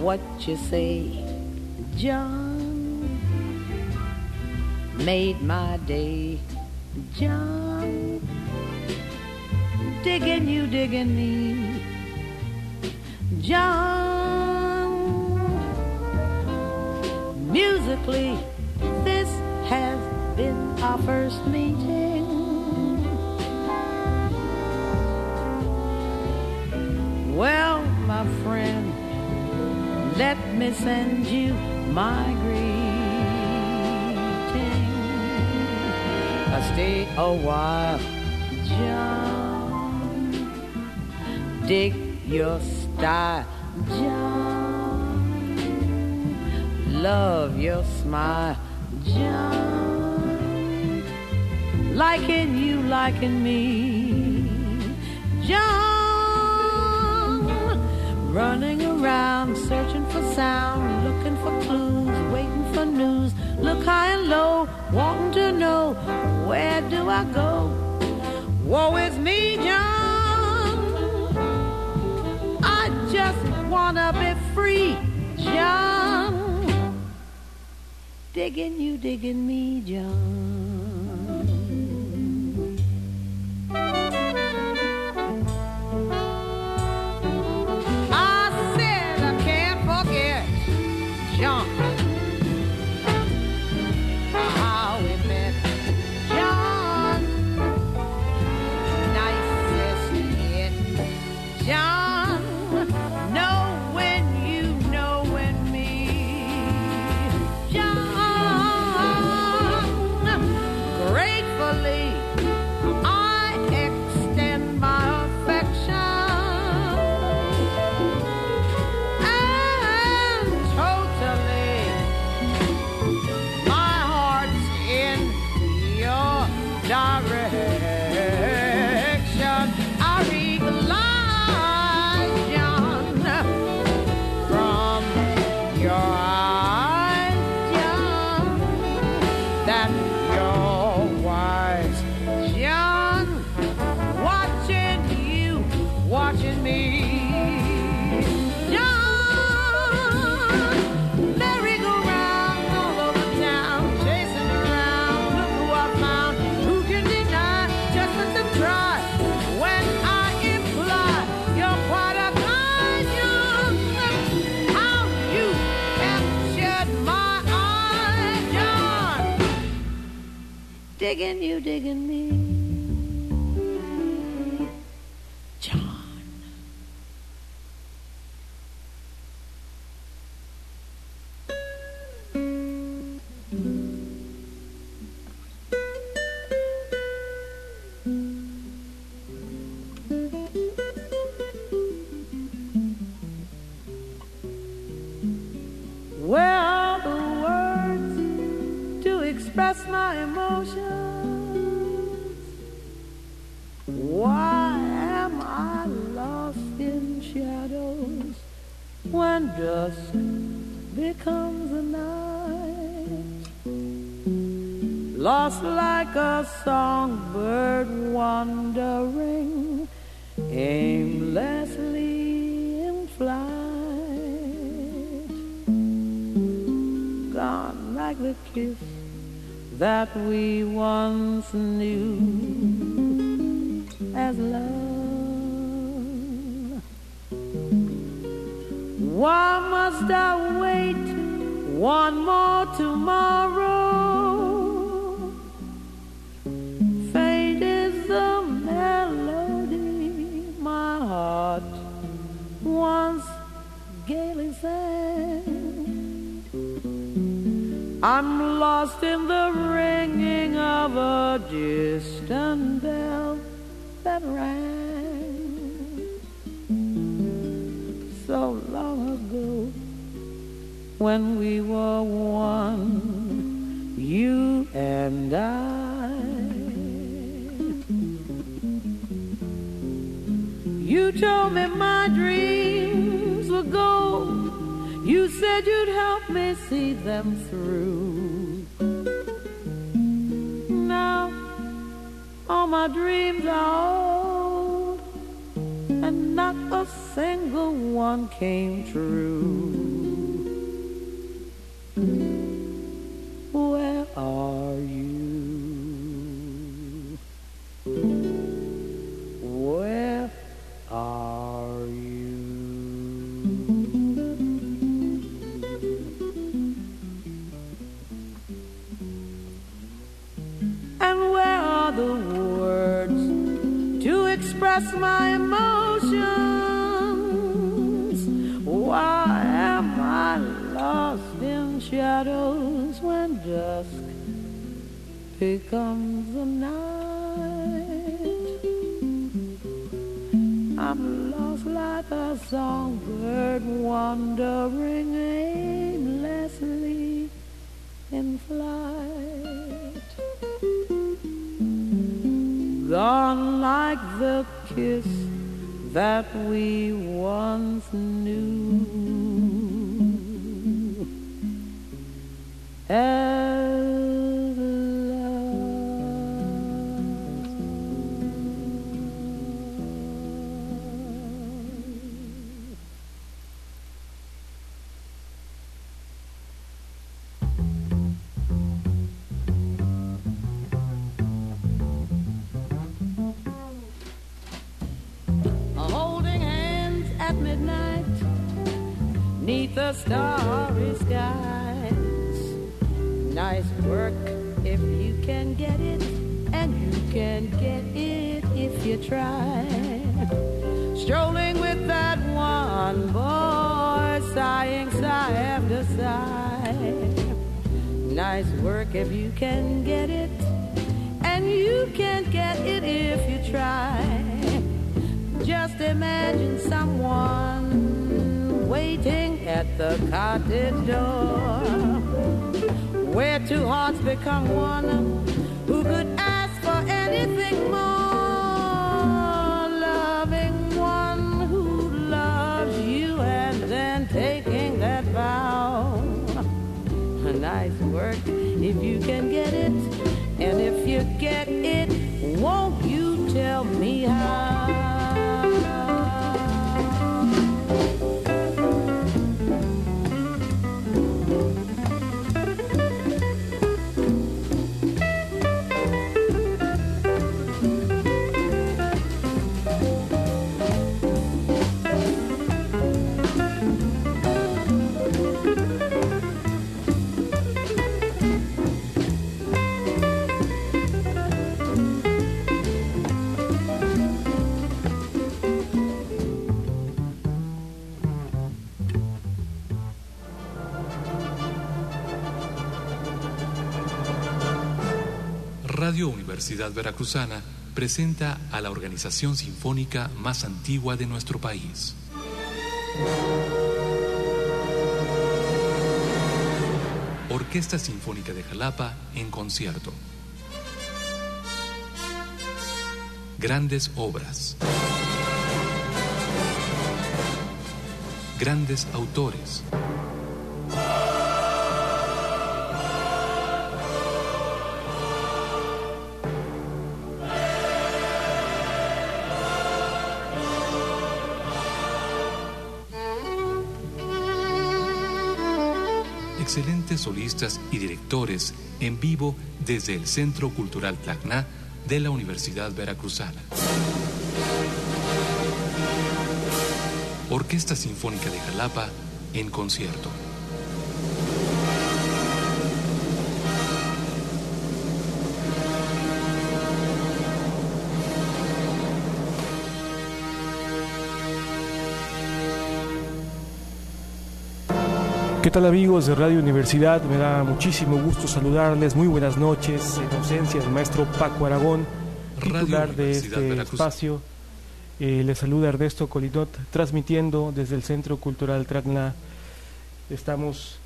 what you say, John, made my day, John. Digging you, digging me, John. Musically, this has been our first meeting. Well, my friend, let me send you my greeting. Stay a while, John. Dig your style, John. Love your smile, John. Liking you, liking me, John. Running around, searching for sound, looking for clues, waiting for news. Look high and low, wanting to know, where do I go? Woe is me, John. I just wanna be free, John. Digging you, digging me, John. John, how we met, John, nicest hit, John, knowing you, knowing me, John, gratefully I extend my affection. Direction, I realize, John, from your eyes, John, that you're wise, John, watching you, watching me, John, merry-go-round all over town, chasing around, look who I found. Try when I imply you're quite a guy, John. How you captured my eye, John. Digging you, digging me, John. Where are the words to express my emotions? Why am I lost in shadows when dusk becomes a night? Lost like a songbird wandering aimlessly in flight. Gone like the kiss that we once knew as love. Why must I wait one more tomorrow? Faint is the melody my heart once gaily sang. I'm lost in the ringing of a distant bell that rang so long ago when we were one, you and I. You told me my dreams were gold. You said you'd help me see them through. Now all my dreams are old, and not a single one came true. other words to express my emotions. Why am I lost in shadows when dusk becomes the night? I'm lost like a songbird wandering aimlessly in flight. Gone like the kiss that we once knew. The starry skies. Nice work if you can get it, and you can get it if you try. Strolling with that one boy, sighing sigh after sigh. Nice work if you can get it, and you can get it if you try. Just imagine someone waiting at the cottage door, where two hearts become one, who could ask for anything more. Loving one who loves you and then taking that vow. Nice work if you can get it, and if you get it, won't you tell me how? Radio Universidad Veracruzana presenta a la organización sinfónica más antigua de nuestro país. Orquesta Sinfónica de Jalapa en concierto. Grandes obras. Grandes autores. Excelentes solistas y directores en vivo desde el Centro Cultural Tacna de la Universidad Veracruzana. Orquesta Sinfónica de Jalapa en concierto. ¿Qué tal, amigos de Radio Universidad? Me da muchísimo gusto saludarles. Muy buenas noches. En ausencia del maestro Paco Aragón, titular de este espacio. Les saluda Ernesto Colinot, transmitiendo desde el Centro Cultural Tacna. Estamos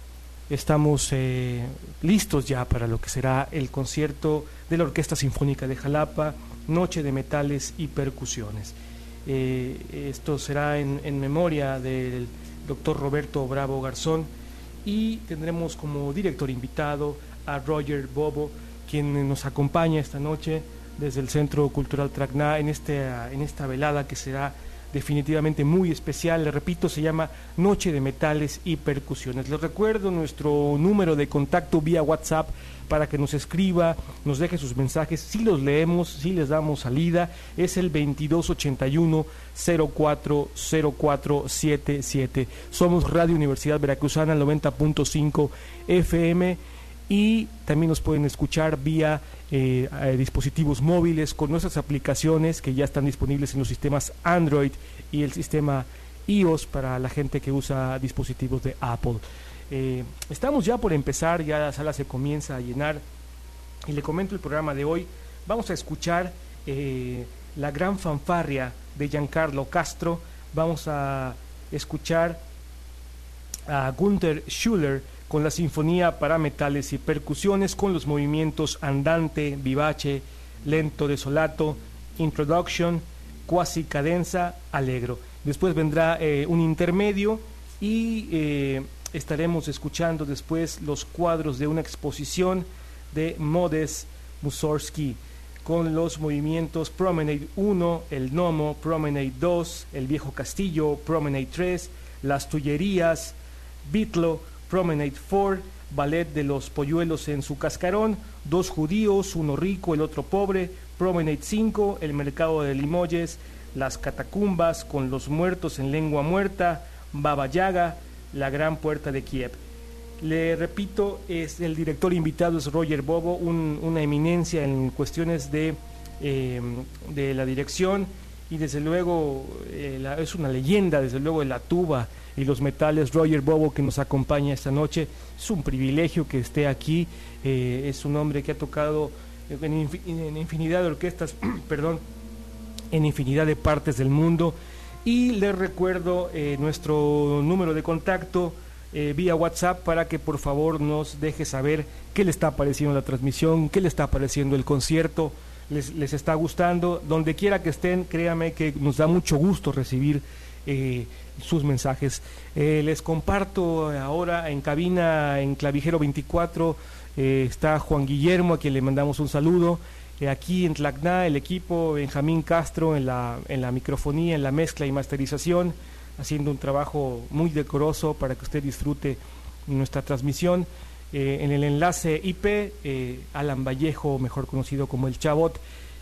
listos ya para lo que será el concierto de la Orquesta Sinfónica de Jalapa, Noche de Metales y Percusiones. Esto será en memoria del doctor Roberto Bravo Garzón, y tendremos como director invitado a Roger Bobo, quien nos acompaña esta noche desde el Centro Cultural Tacna en esta velada que será definitivamente muy especial. Les repito, se llama Noche de Metales y Percusiones. Les recuerdo nuestro número de contacto vía WhatsApp para que nos escriba, nos deje sus mensajes. Si los leemos, si les damos salida, es el 2281-040477. Somos Radio Universidad Veracruzana 90.5 FM y también nos pueden escuchar vía dispositivos móviles con nuestras aplicaciones que ya están disponibles en los sistemas Android y el sistema iOS para la gente que usa dispositivos de Apple. Estamos ya por empezar, ya la sala se comienza a llenar y le comento el programa de hoy. Vamos a escuchar la gran fanfarria de Giancarlo Castro, vamos a escuchar a Gunther Schuller con la sinfonía para metales y percusiones, con los movimientos andante, vivace, lento, desolato, introduction, quasi cadenza, allegro. Después vendrá un intermedio y estaremos escuchando después los cuadros de una exposición de Modest Mussorgsky con los movimientos Promenade 1, el Nomo, Promenade 2, el Viejo Castillo, Promenade 3, las Tullerías, Bitlo, Promenade 4, Ballet de los Polluelos en su cascarón, dos judíos, uno rico, el otro pobre, Promenade 5, el Mercado de Limoges, las Catacumbas con los muertos en lengua muerta, Baba Yaga, la Gran Puerta de Kiev. Le repito, el director invitado es Roger Bobo, una eminencia en cuestiones de la dirección y desde luego es una leyenda, desde luego, de la tuba y los metales. Roger Bobo, que nos acompaña esta noche, es un privilegio que esté aquí. Es un hombre que ha tocado en infinidad de orquestas, perdón, en infinidad de partes del mundo. Y les recuerdo nuestro número de contacto vía WhatsApp para que por favor nos deje saber qué le está pareciendo la transmisión, qué le está pareciendo el concierto, les está gustando. Donde quiera que estén, créame que nos da mucho gusto recibir sus mensajes. Les comparto ahora en cabina, en Clavijero 24, está Juan Guillermo, a quien le mandamos un saludo. Aquí en Tlacna, el equipo, Benjamín Castro en la microfonía, en la mezcla y masterización, haciendo un trabajo muy decoroso para que usted disfrute nuestra transmisión. En el enlace IP, Alan Vallejo, mejor conocido como el Chabot.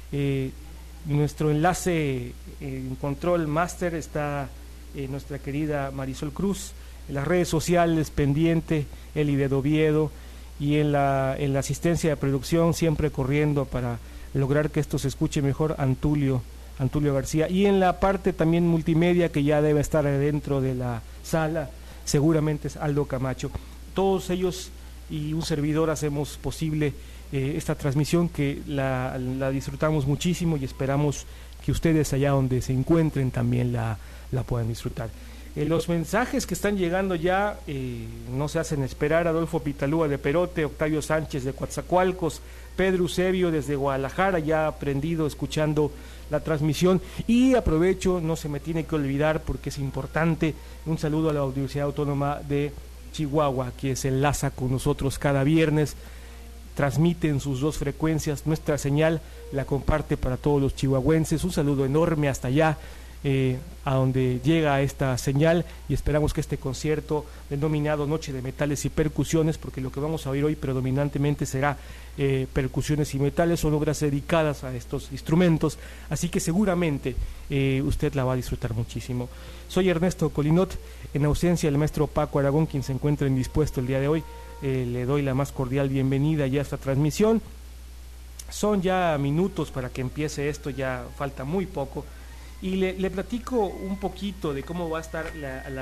Nuestro enlace en control master está nuestra querida Marisol Cruz. En las redes sociales, pendiente, Eli de Doviedo. Y en la asistencia de producción, siempre corriendo para lograr que esto se escuche mejor, Antulio García. Y en la parte también multimedia, que ya debe estar dentro de la sala, seguramente es Aldo Camacho. Todos ellos y un servidor hacemos posible esta transmisión, que la disfrutamos muchísimo y esperamos que ustedes allá donde se encuentren también la puedan disfrutar. Los mensajes que están llegando ya no se hacen esperar. Adolfo Pitalúa de Perote, Octavio Sánchez de Coatzacoalcos, Pedro Eusebio desde Guadalajara, ya aprendido escuchando la transmisión. Y aprovecho, no se me tiene que olvidar porque es importante, un saludo a la Universidad Autónoma de Chihuahua, que se enlaza con nosotros cada viernes, transmite en sus dos frecuencias, nuestra señal la comparte para todos los chihuahuenses. Un saludo enorme hasta allá, a donde llega esta señal, y esperamos que este concierto denominado Noche de Metales y Percusiones, porque lo que vamos a oír hoy predominantemente será percusiones y metales, son obras dedicadas a estos instrumentos, así que seguramente usted la va a disfrutar muchísimo. Soy Ernesto Colinot, en ausencia del maestro Paco Aragón, quien se encuentra indispuesto el día de hoy. Le doy la más cordial bienvenida ya a esta transmisión. Son ya minutos para que empiece esto, ya falta muy poco. Y le platico un poquito de cómo va a estar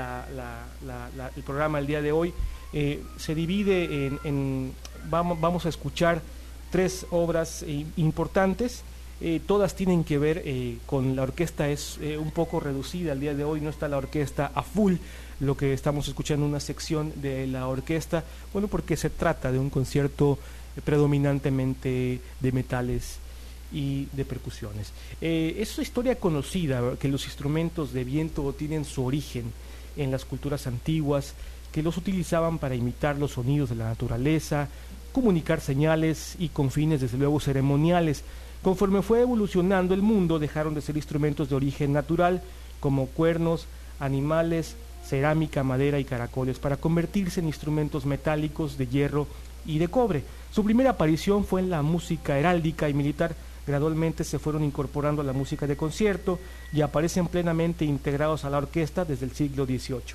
el programa el día de hoy. Se divide vamos a escuchar tres obras importantes. Todas tienen que ver con la orquesta. Es un poco reducida el día de hoy, no está la orquesta a full. Lo que estamos escuchando una sección de la orquesta, bueno, porque se trata de un concierto predominantemente de metales y de percusiones. Es una historia conocida que los instrumentos de viento tienen su origen en las culturas antiguas, que los utilizaban para imitar los sonidos de la naturaleza, comunicar señales y con fines desde luego ceremoniales. Conforme fue evolucionando el mundo, dejaron de ser instrumentos de origen natural como cuernos, animales, cerámica, madera y caracoles, para convertirse en instrumentos metálicos de hierro y de cobre. Su primera aparición fue en la música heráldica y militar. Gradualmente se fueron incorporando a la música de concierto y aparecen plenamente integrados a la orquesta desde el siglo XVIII.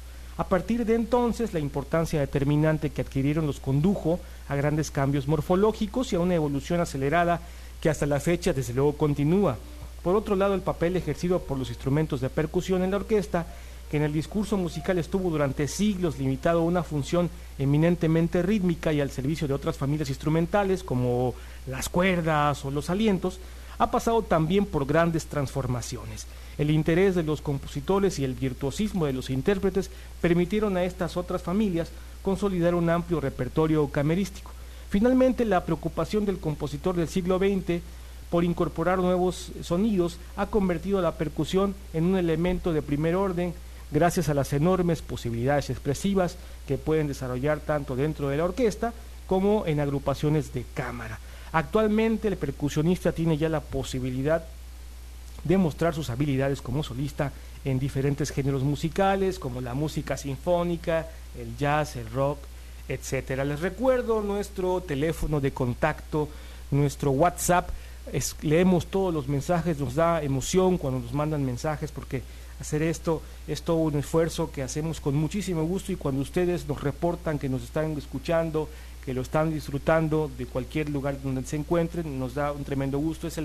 A partir de entonces, la importancia determinante que adquirieron los condujo a grandes cambios morfológicos y a una evolución acelerada que hasta la fecha desde luego continúa. Por otro lado, el papel ejercido por los instrumentos de percusión en la orquesta, que en el discurso musical estuvo durante siglos limitado a una función eminentemente rítmica y al servicio de otras familias instrumentales como las cuerdas o los alientos, ha pasado también por grandes transformaciones. El interés de los compositores y el virtuosismo de los intérpretes permitieron a estas otras familias consolidar un amplio repertorio camerístico. Finalmente, la preocupación del compositor del siglo XX por incorporar nuevos sonidos ha convertido a la percusión en un elemento de primer orden, gracias a las enormes posibilidades expresivas que pueden desarrollar tanto dentro de la orquesta como en agrupaciones de cámara. Actualmente el percusionista tiene ya la posibilidad de mostrar sus habilidades como solista en diferentes géneros musicales, como la música sinfónica, el jazz, el rock, etcétera. Les recuerdo nuestro teléfono de contacto, nuestro WhatsApp. Leemos todos los mensajes, nos da emoción cuando nos mandan mensajes, porque hacer esto es todo un esfuerzo que hacemos con muchísimo gusto, y cuando ustedes nos reportan que nos están escuchando, que lo están disfrutando de cualquier lugar donde se encuentren, nos da un tremendo gusto. Es el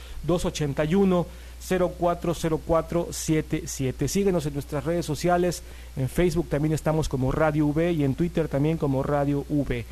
281-040477. Síguenos en nuestras redes sociales, en Facebook también estamos como Radio V y en Twitter también como Radio V.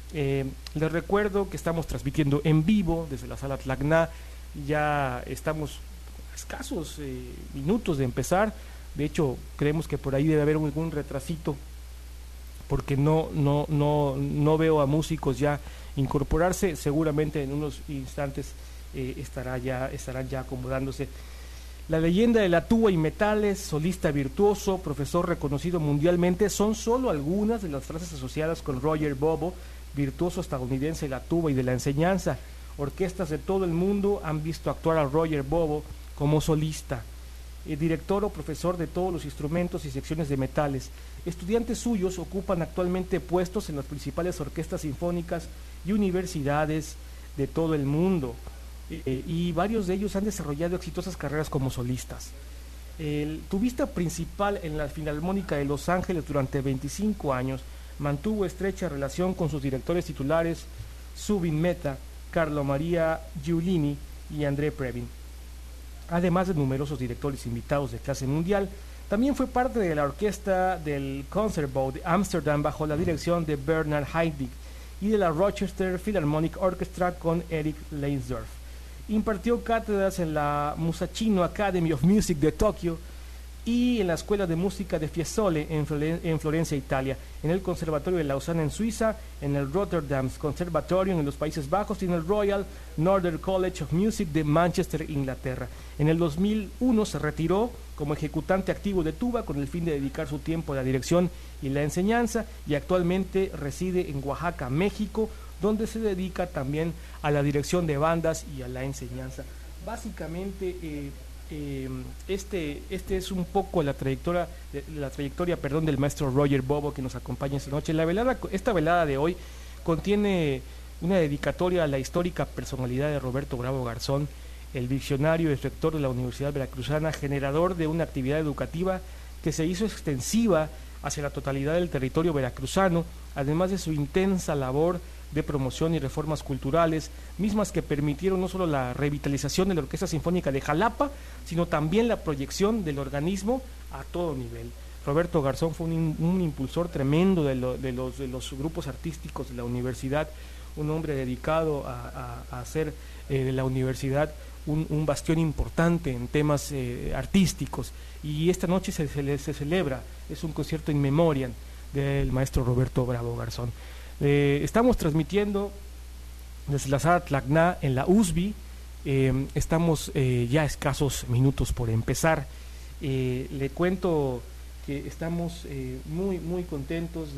Les recuerdo que estamos transmitiendo en vivo desde la Sala Tlacna. Ya estamos a escasos minutos de empezar. De hecho, creemos que por ahí debe haber algún retrasito, porque no veo a músicos ya incorporarse. Seguramente en unos instantes estarán ya acomodándose. La leyenda de la tuba y metales, solista virtuoso, profesor reconocido mundialmente, son solo algunas de las frases asociadas con Roger Bobo, virtuoso estadounidense de la tuba y de la enseñanza. Orquestas de todo el mundo han visto actuar a Roger Bobo como solista, director o profesor de todos los instrumentos y secciones de metales. Estudiantes suyos ocupan actualmente puestos en las principales orquestas sinfónicas y universidades de todo el mundo, y varios de ellos han desarrollado exitosas carreras como solistas. El tubista principal en la Filarmónica de Los Ángeles durante 25 años mantuvo estrecha relación con sus directores titulares Zubin Mehta, Carlo Maria Giulini y André Previn, además de numerosos directores invitados de clase mundial. También fue parte de la orquesta del Concertgebouw de Ámsterdam bajo la dirección de Bernard Haitink y de la Rochester Philharmonic Orchestra con Eric Leinsdorf. Impartió cátedras en la Musashino Academy of Music de Tokio y en la Escuela de Música de Fiesole en Florencia, Italia, en el Conservatorio de Lausana en Suiza, en el Rotterdam Conservatorium en los Países Bajos y en el Royal Northern College of Music de Manchester, Inglaterra. En el 2001 se retiró como ejecutante activo de tuba con el fin de dedicar su tiempo a la dirección y la enseñanza, y actualmente reside en Oaxaca, México, donde se dedica también a la dirección de bandas y a la enseñanza. Básicamente este es un poco la trayectoria del maestro Roger Bobo, que nos acompaña esta noche. Esta velada de hoy contiene una dedicatoria a la histórica personalidad de Roberto Bravo Garzón, el visionario y rector de la Universidad Veracruzana, generador de una actividad educativa que se hizo extensiva hacia la totalidad del territorio veracruzano, además de su intensa labor de promoción y reformas culturales, mismas que permitieron no solo la revitalización de la Orquesta Sinfónica de Jalapa, sino también la proyección del organismo a todo nivel. Roberto Garzón fue un impulsor tremendo de los grupos artísticos de la universidad, un hombre dedicado a hacer de la universidad un bastión importante en temas artísticos, y esta noche se celebra, es un concierto in memoriam del maestro Roberto Bravo Garzón. Estamos transmitiendo desde la Sala Tlacna en la USB. Estamos ya escasos minutos por empezar. Le cuento que estamos muy contentos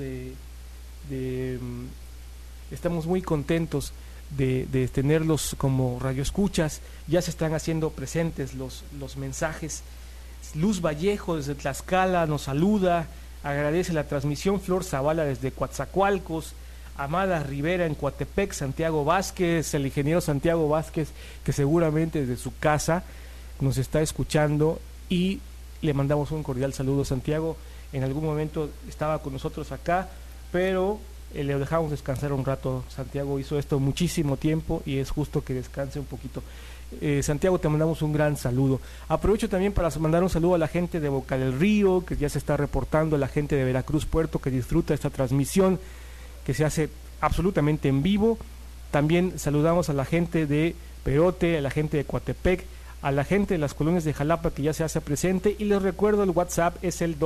estamos muy contentos de tenerlos como radioescuchas. Ya se están haciendo presentes los mensajes. Luz Vallejo desde Tlaxcala nos saluda, agradece la transmisión. Flor Zavala desde Coatzacoalcos, Amada Rivera en Coatepec, Santiago Vázquez, el ingeniero Santiago Vázquez, que seguramente desde su casa nos está escuchando, y le mandamos un cordial saludo, Santiago. en algún momento estaba con nosotros acá, pero le dejamos descansar un rato. Santiago hizo esto muchísimo tiempo y es justo que descanse un poquito. Santiago, te mandamos un gran saludo. Aprovecho también para mandar un saludo a la gente de Boca del Río, que ya se está reportando, a la gente de Veracruz Puerto, que disfruta esta transmisión, que se hace absolutamente en vivo. También saludamos a la gente de Perote, a la gente de Coatepec, a la gente de las colonias de Jalapa, que ya se hace presente, y les recuerdo, el WhatsApp es el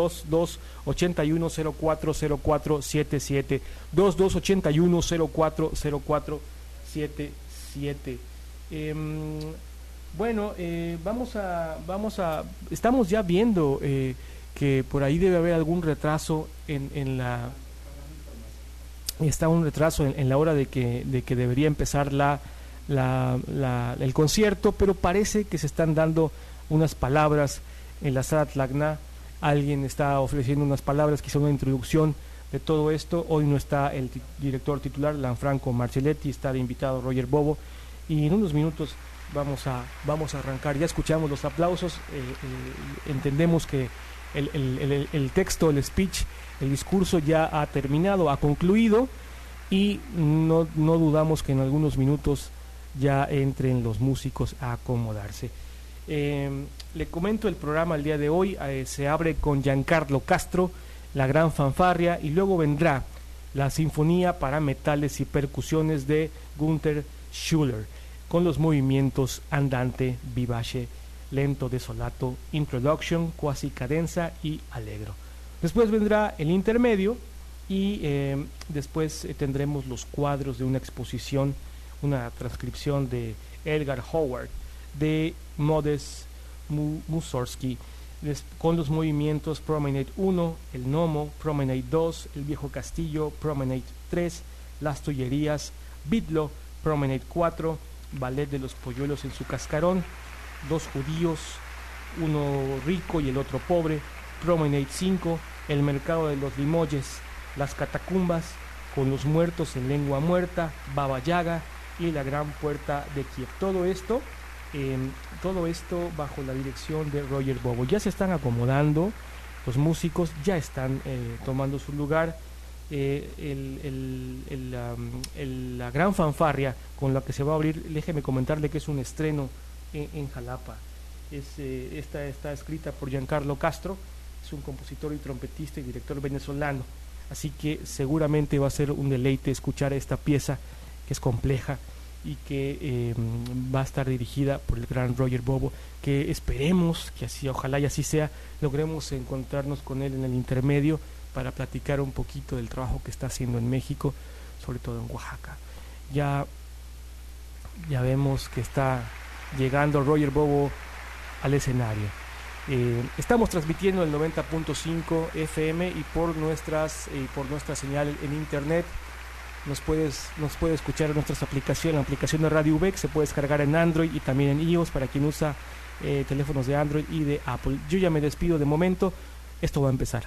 2281040477, 2281040477. Estamos ya viendo que por ahí debe haber algún retraso en la hora de que debería empezar el concierto, pero parece que se están dando unas palabras en la sala Tlacna. Alguien está ofreciendo unas palabras, quizá una introducción de todo esto. Hoy no está el director titular, Lanfranco Marcelletti, está de invitado Roger Bobo, y en unos minutos vamos a arrancar. Ya escuchamos los aplausos, entendemos que el texto, el speech, el discurso ya ha terminado, ha concluido, y no dudamos que en algunos minutos ya entren los músicos a acomodarse. Le comento el programa el día de hoy. Se abre con Giancarlo Castro, la gran fanfarria, y luego vendrá la sinfonía para metales y percusiones de Gunther Schuller, con los movimientos andante, vivace, lento, desolato, introduction, quasi cadenza y allegro. Después vendrá el intermedio, y después tendremos los cuadros de una exposición, una transcripción de Edgar Howard de Modest Mussorgsky, con los movimientos Promenade 1, el Nomo, Promenade 2, el Viejo Castillo, Promenade 3, Las Tullerías, Bidlo, Promenade 4, Ballet de los Polluelos en su cascarón, Dos judíos, uno rico y el otro pobre, Promenade 5, El mercado de los Limoges, Las catacumbas, Con los muertos en lengua muerta, Baba Yaga y La gran puerta de Kiev. Todo esto bajo la dirección de Roger Bobo. Ya se están acomodando, los músicos ya están tomando su lugar. La gran fanfarria con la que se va a abrir, déjeme comentarle que es un estreno en Jalapa. Esta está escrita por Giancarlo Castro, es un compositor y trompetista y director venezolano, así que seguramente va a ser un deleite escuchar esta pieza, que es compleja y que va a estar dirigida por el gran Roger Bobo, que esperemos que así, ojalá y así sea, logremos encontrarnos con él en el intermedio para platicar un poquito del trabajo que está haciendo en México, sobre todo en Oaxaca. Ya vemos que está llegando Roger Bobo al escenario. Estamos transmitiendo el 90.5 FM y por nuestra señal en internet. Nos puede escuchar en nuestras aplicaciones, la aplicación de Radio UBEC se puede descargar en Android y también en iOS para quien usa teléfonos de Android y de Apple. Yo ya me despido de momento, esto va a empezar.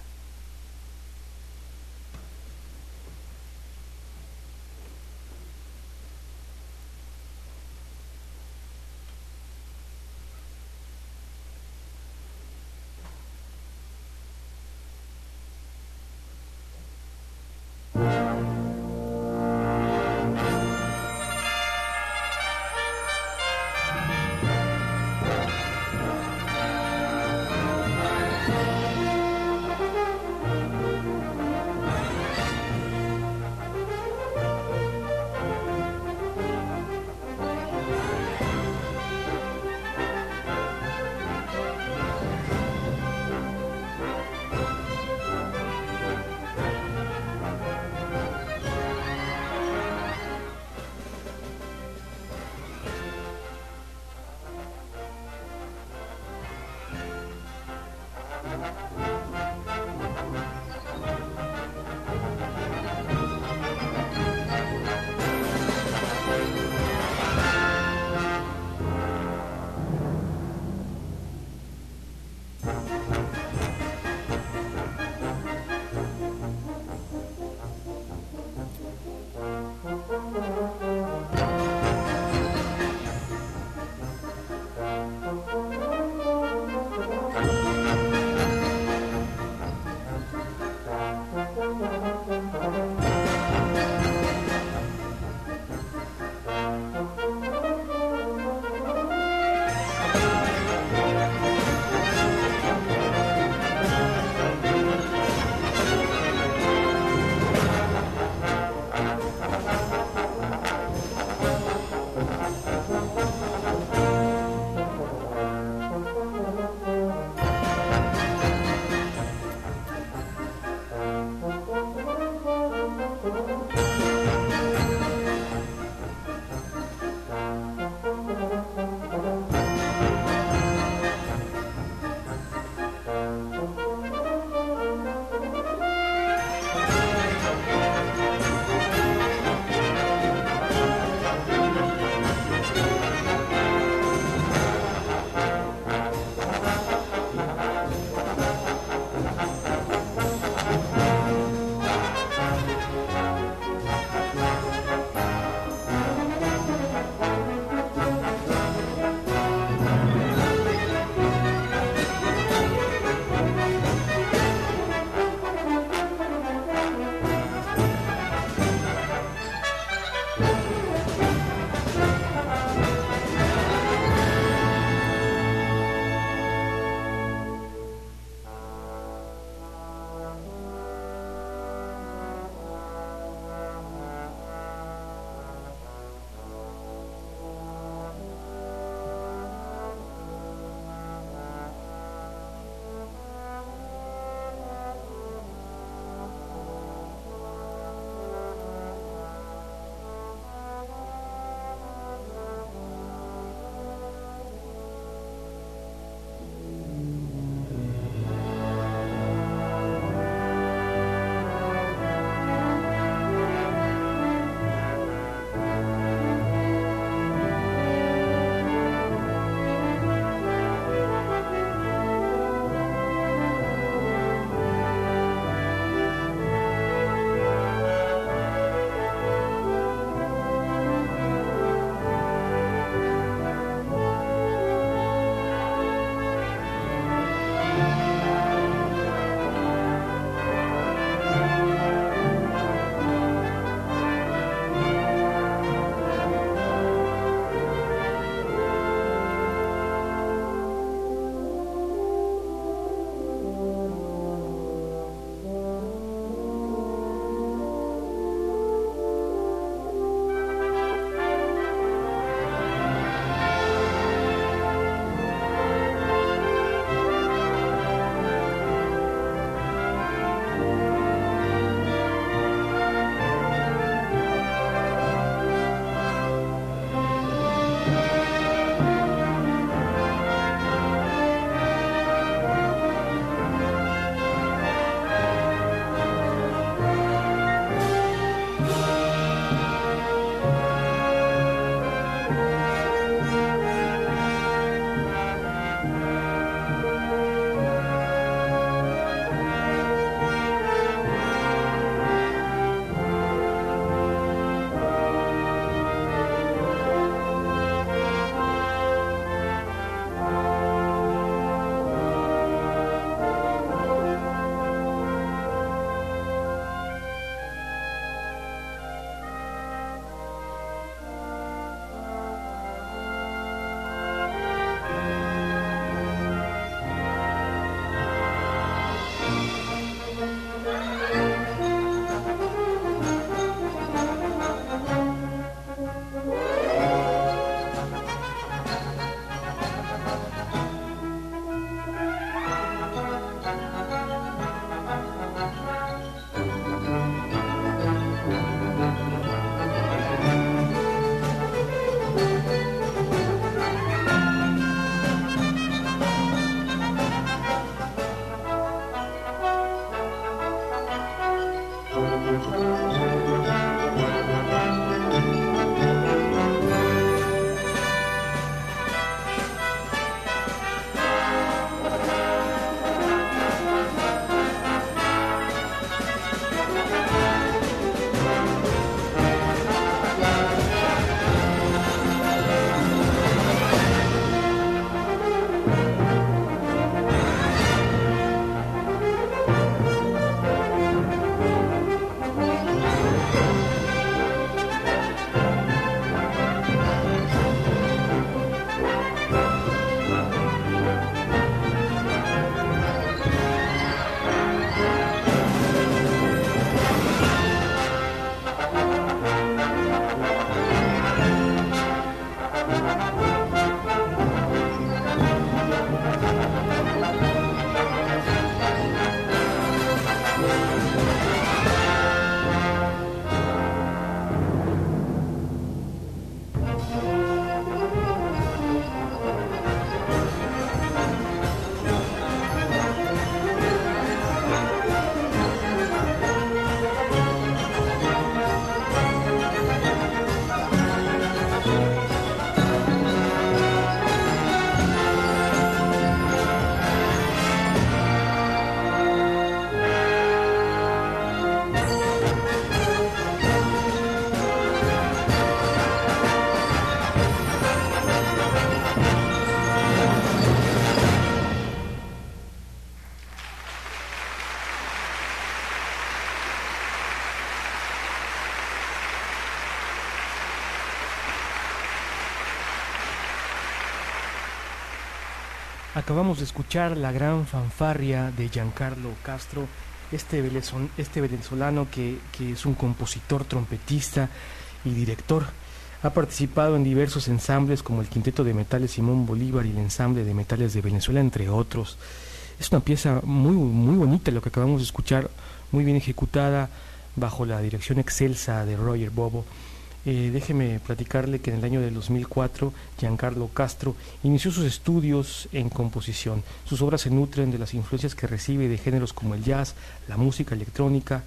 Acabamos de escuchar la gran fanfarria de Giancarlo Castro, este venezolano que es un compositor, trompetista y director. Ha participado en diversos ensambles como el Quinteto de Metales Simón Bolívar y el Ensamble de Metales de Venezuela, entre otros. Es una pieza muy, muy bonita lo que acabamos de escuchar, muy bien ejecutada, bajo la dirección excelsa de Roger Bobo. Déjeme platicarle que en el año del 2004 Giancarlo Castro inició sus estudios en composición. Sus obras se nutren de las influencias que recibe de géneros como el jazz, la música electrónica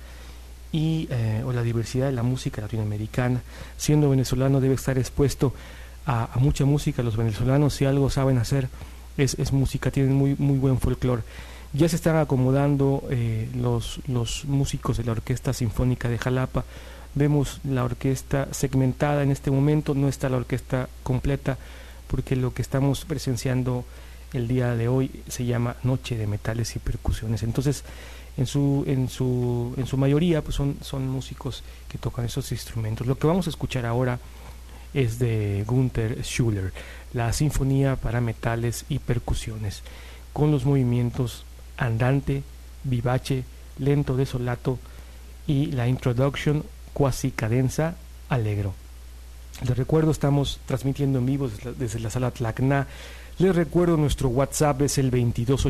o la diversidad de la música latinoamericana. Siendo venezolano debe estar expuesto a mucha música. Los venezolanos, si algo saben hacer, es música, tienen muy, muy buen folclore. Ya se están acomodando los músicos de la Orquesta Sinfónica de Jalapa. Vemos la orquesta segmentada en este momento, no está la orquesta completa, porque lo que estamos presenciando el día de hoy se llama Noche de Metales y Percusiones. Entonces, en su mayoría pues son músicos que tocan esos instrumentos. Lo que vamos a escuchar ahora es de Gunther Schuller, la Sinfonía para Metales y Percusiones, con los movimientos andante, vivace, lento desolato y la introduction quasi cadenza allegro. Les recuerdo, estamos transmitiendo en vivo desde la sala Tlacna. Les recuerdo, nuestro WhatsApp es el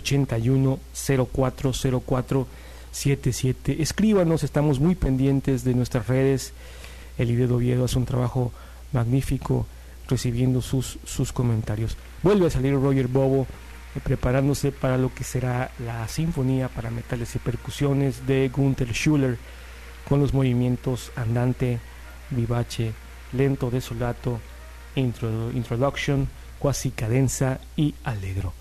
2281-040477. Escríbanos, estamos muy pendientes de nuestras redes. El Ide de Oviedo hace un trabajo magnífico recibiendo sus comentarios. Vuelve a salir Roger Bobo preparándose para lo que será la Sinfonía para Metales y Percusiones de Gunther Schuller, con los movimientos andante, vivace, lento desolato, introduction, quasi cadenza y allegro.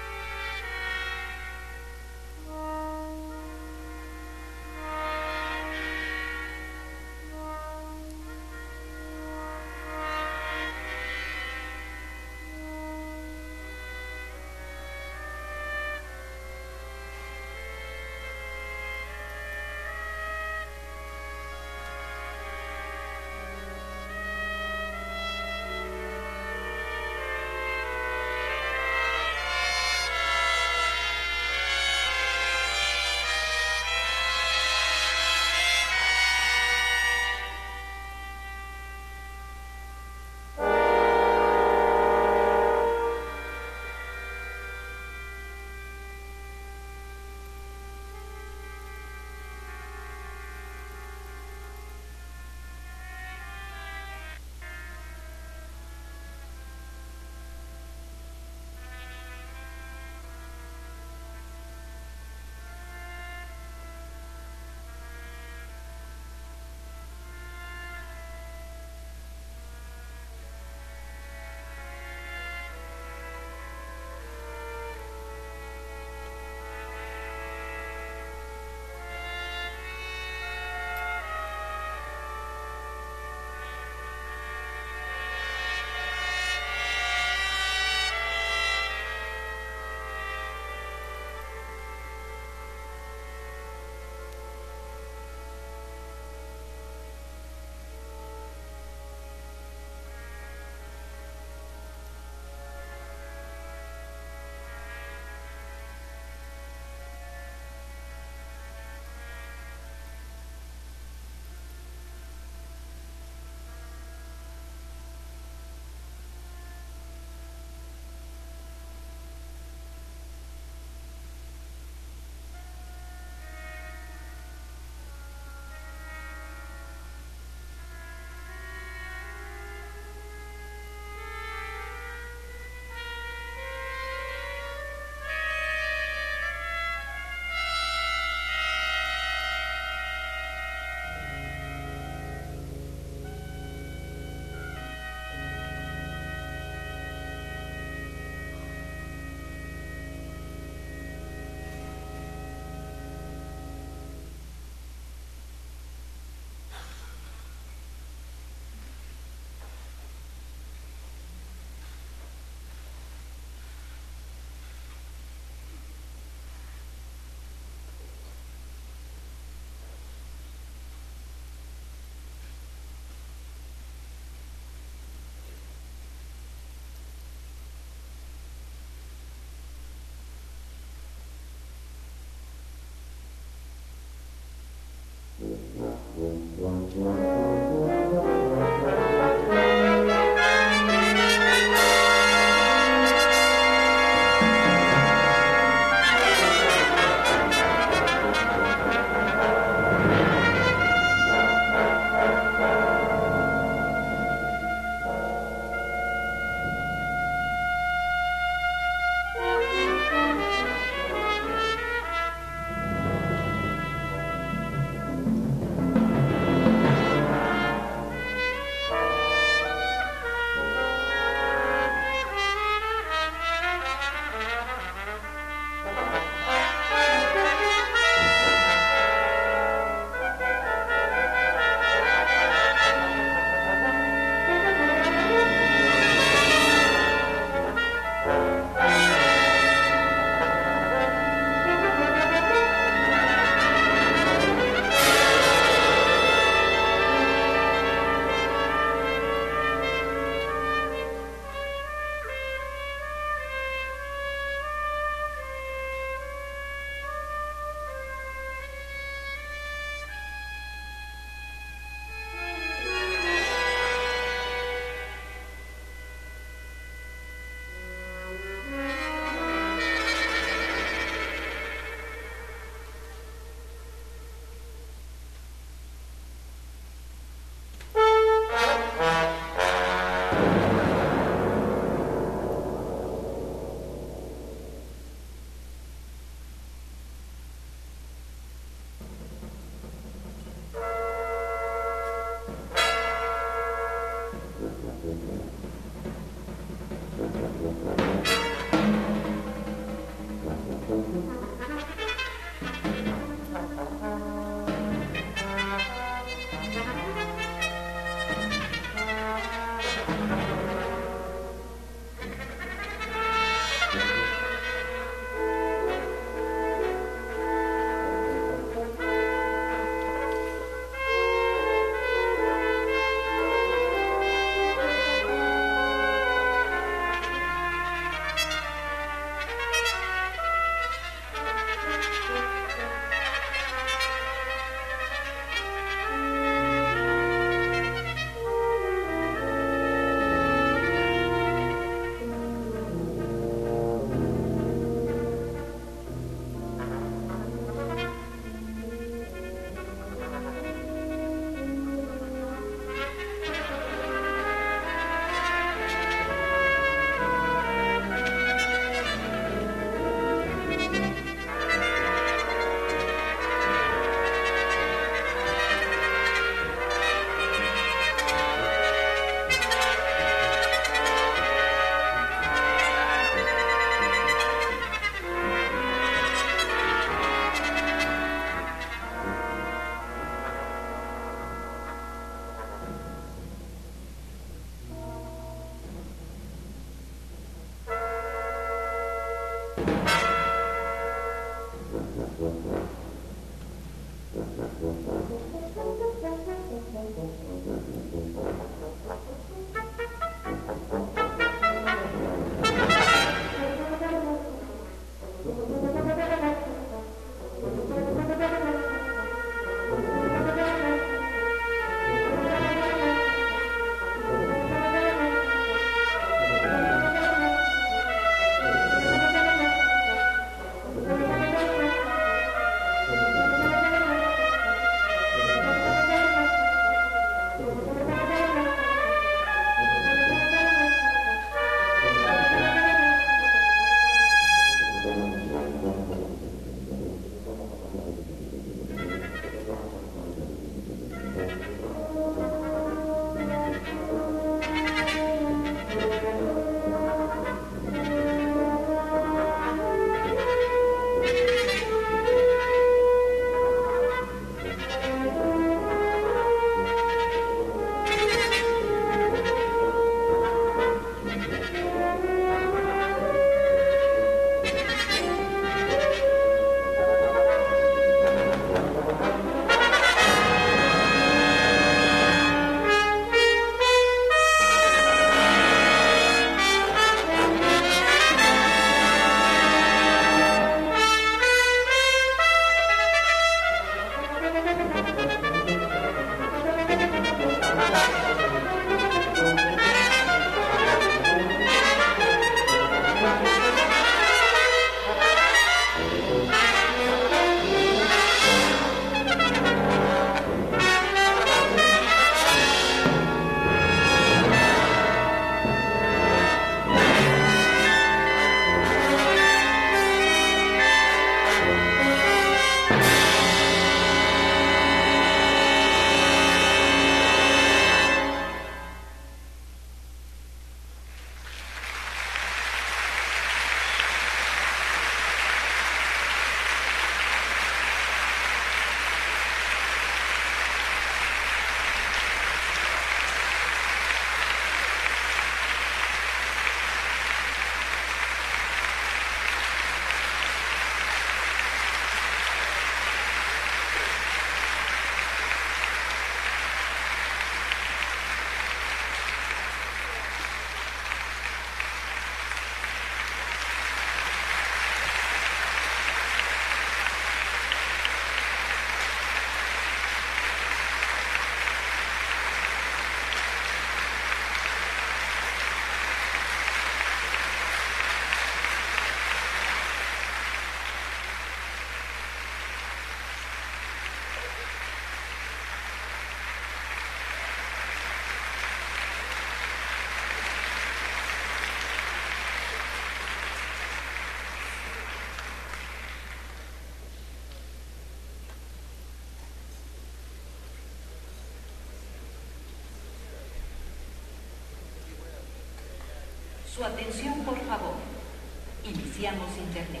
Su atención, por favor. Iniciamos Internet.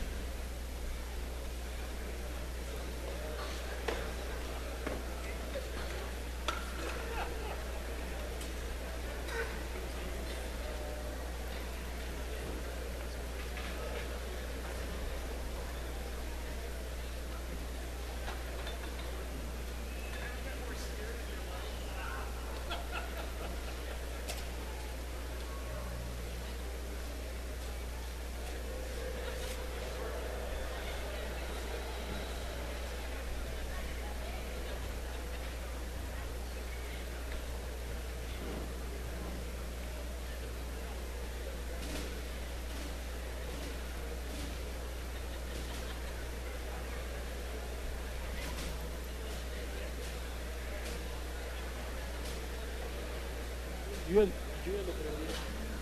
Yo ya lo prendí.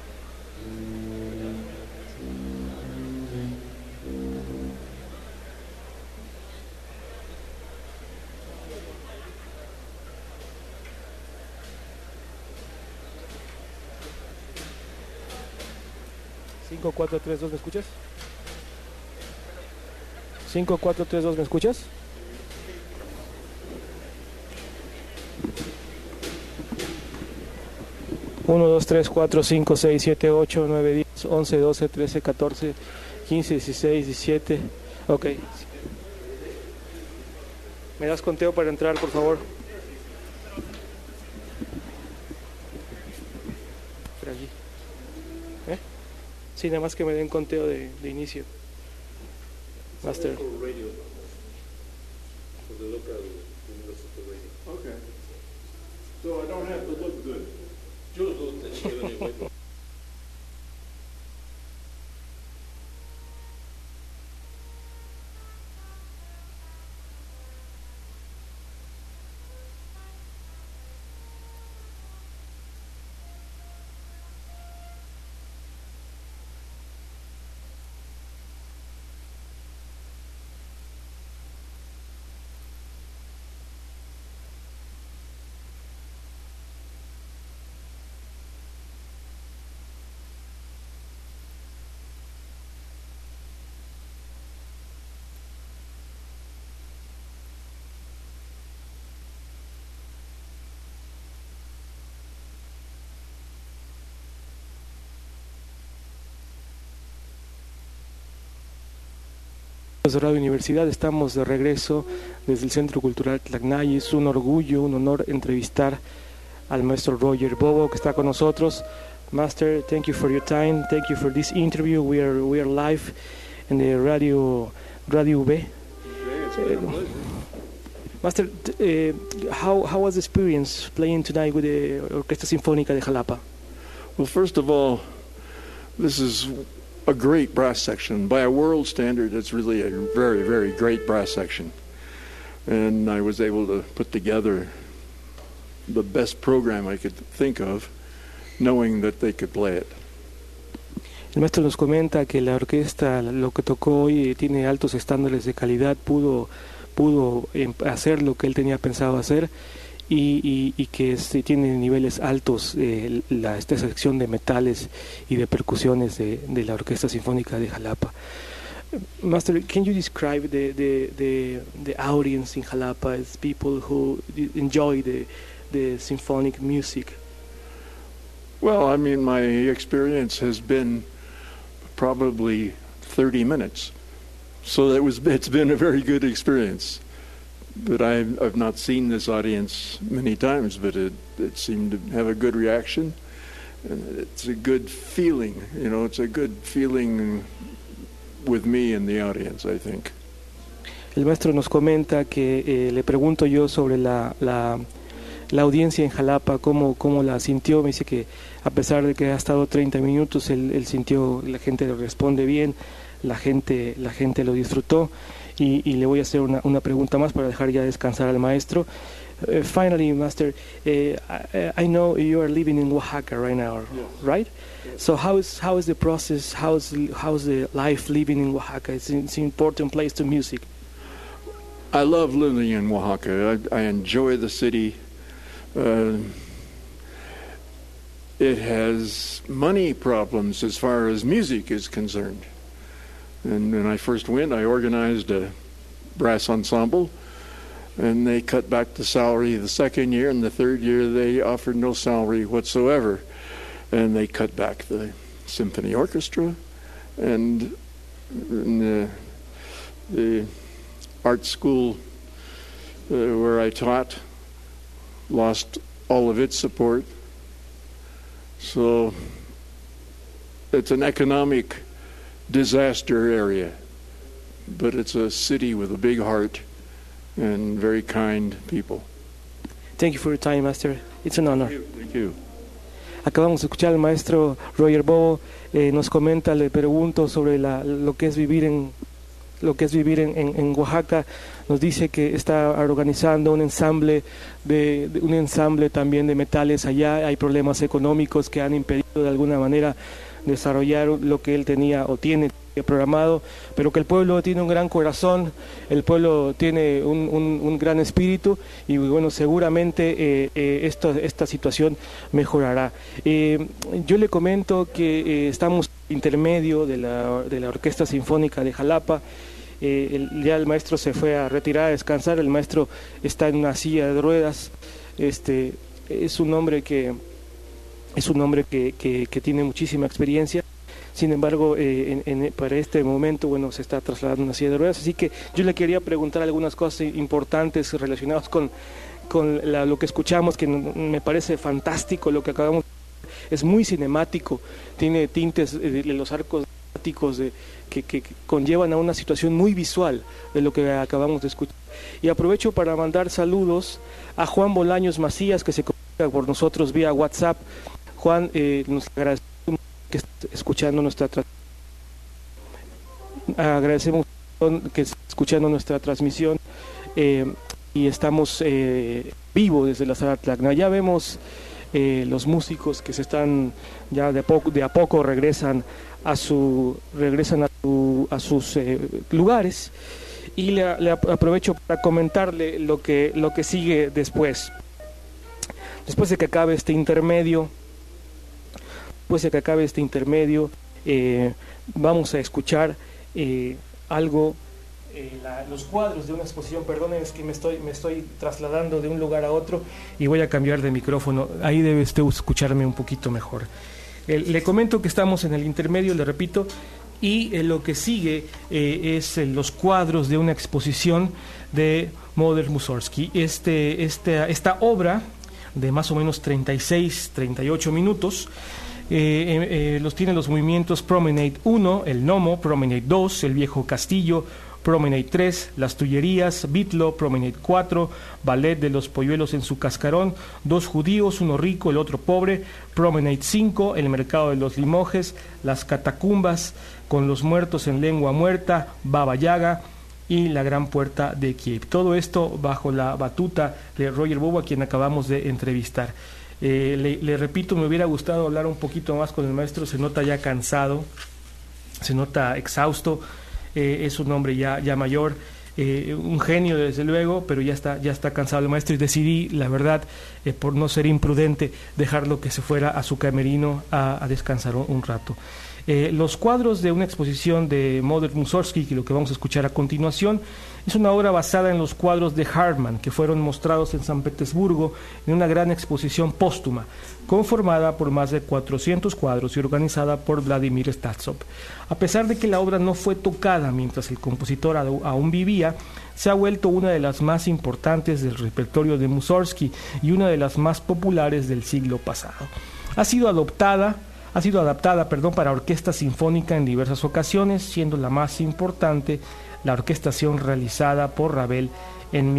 5, 4, 3, 2, ¿me escuchas? 5, 4, 3, 2, ¿me escuchas? Uno, 2, 3, 4, 5, 6, 7, 8, 9, 10, 11, 12, 13, 14, 15, 16, 17. Ok. ¿Me das conteo para entrar, por favor? Por allí. Sí, nada más que me den conteo de inicio. Master. Okay. So I don't have to look good. De Radio Universidad, estamos de regreso desde el Centro Cultural Tlacnay. Es un orgullo, un honor entrevistar al maestro Roger Bobo, que está con nosotros. Master, thank you for your time, thank you for this interview. We are live in the Radio B. Master, how was the experience playing tonight with the Orquesta Sinfónica de Jalapa? Well, first of all, this is a great brass section. By a world standard, it's really a very, very great brass section. And I was able to put together the best program I could think of, knowing that they could play it. El maestro nos comenta que la orquesta, lo que tocó hoy, tiene altos estándares de calidad, pudo hacer lo que él tenía pensado hacer y que tiene niveles altos esta sección de metales y de percusiones de la Orquesta Sinfónica de Jalapa. Master, can you describe the audience in Jalapa as people who enjoy the symphonic music? Well, I mean, my experience has been probably 30 minutes. So it's been a very good experience. But I've not seen this audience many times, but it seemed to have a good reaction. And it's a good feeling, it's a good feeling with me in the audience, I think. El maestro nos comenta que le pregunto yo sobre la audiencia en Jalapa, cómo la sintió. Me dice que a pesar de que ha estado 30 minutos, él sintió, la gente le responde bien, la gente lo disfrutó, y le voy a hacer una pregunta más para dejar ya descansar al maestro. Finally, Master, I know you are living in Oaxaca right now, yes. Right? Yes. So how is the process? How's the life living in Oaxaca? It's an important place to music. I love living in Oaxaca. I enjoy the city. It has money problems as far as music is concerned. And when I first went, I organized a brass ensemble, and they cut back the salary the second year, and the third year they offered no salary whatsoever. And they cut back the symphony orchestra, and the art school where I taught lost all of its support. So it's an economic disaster area, but it's a city with a big heart and very kind people. Thank you for your time, Master. It's an honor. Thank you. Acabamos de escuchar al maestro Roger Bobo. Nos comenta, le pregunto sobre lo que es vivir en Oaxaca. Nos dice que está organizando un ensamble también de metales allá. Hay problemas económicos que han impedido de alguna manera desarrollar lo que él tenía o tiene programado, pero que el pueblo tiene un gran corazón, el pueblo tiene un gran espíritu, y bueno, seguramente esta situación mejorará. Yo le comento que estamos intermedio de la Orquesta Sinfónica de Jalapa. Ya el maestro se fue a retirar a descansar. El maestro está en una silla de ruedas. Es un hombre que tiene muchísima experiencia. Sin embargo, para este momento, bueno, se está trasladando a una silla de ruedas. Así que yo le quería preguntar algunas cosas importantes relacionadas con lo que escuchamos, que me parece fantástico lo que acabamos de ver. Es muy cinemático, tiene tintes de los arcos dramáticos que conllevan a una situación muy visual de lo que acabamos de escuchar. Y aprovecho para mandar saludos a Juan Bolaños Macías, que se comunica por nosotros vía WhatsApp. Juan, nos agradecemos que esté escuchando agradecemos que esté escuchando nuestra transmisión, y estamos vivo desde la sala Tacna. Ya vemos los músicos que se están ya de a poco regresan a sus lugares, y le aprovecho para comentarle lo que sigue después de que acabe este intermedio. Vamos a escuchar algo, los cuadros de una exposición. Perdonen, es que me estoy trasladando de un lugar a otro y voy a cambiar de micrófono. Ahí debe usted escucharme un poquito mejor. Le comento que estamos en el intermedio, le repito, y lo que sigue es los cuadros de una exposición de Modest Mussorgsky. Esta obra de más o menos 38 minutos, los tiene los movimientos Promenade 1, el Nomo, Promenade 2, el Viejo Castillo, Promenade 3, Las Tullerías, Bitlo, Promenade 4, Ballet de los Polluelos en su Cascarón, Dos Judíos, uno rico, el otro pobre, Promenade 5, El Mercado de los Limojes, Las Catacumbas, Con los Muertos en Lengua Muerta, Baba Yaga y La Gran Puerta de Kiev. Todo esto bajo la batuta de Roger Bobo, a quien acabamos de entrevistar. Le repito, me hubiera gustado hablar un poquito más con el maestro, se nota ya cansado, se nota exhausto, es un hombre ya mayor, un genio desde luego, pero ya está cansado el maestro, y decidí, la verdad, por no ser imprudente, dejarlo que se fuera a su camerino a descansar un rato. Los cuadros de una exposición de Modest Mussorgsky, que lo que vamos a escuchar a continuación, es una obra basada en los cuadros de Hartmann, que fueron mostrados en San Petersburgo en una gran exposición póstuma, conformada por más de 400 cuadros y organizada por Vladimir Statsov. A pesar de que la obra no fue tocada mientras el compositor aún vivía, se ha vuelto una de las más importantes del repertorio de Mussorgsky y una de las más populares del siglo pasado. Ha sido adaptada para orquesta sinfónica en diversas ocasiones, siendo la más importante la orquestación realizada por Ravel en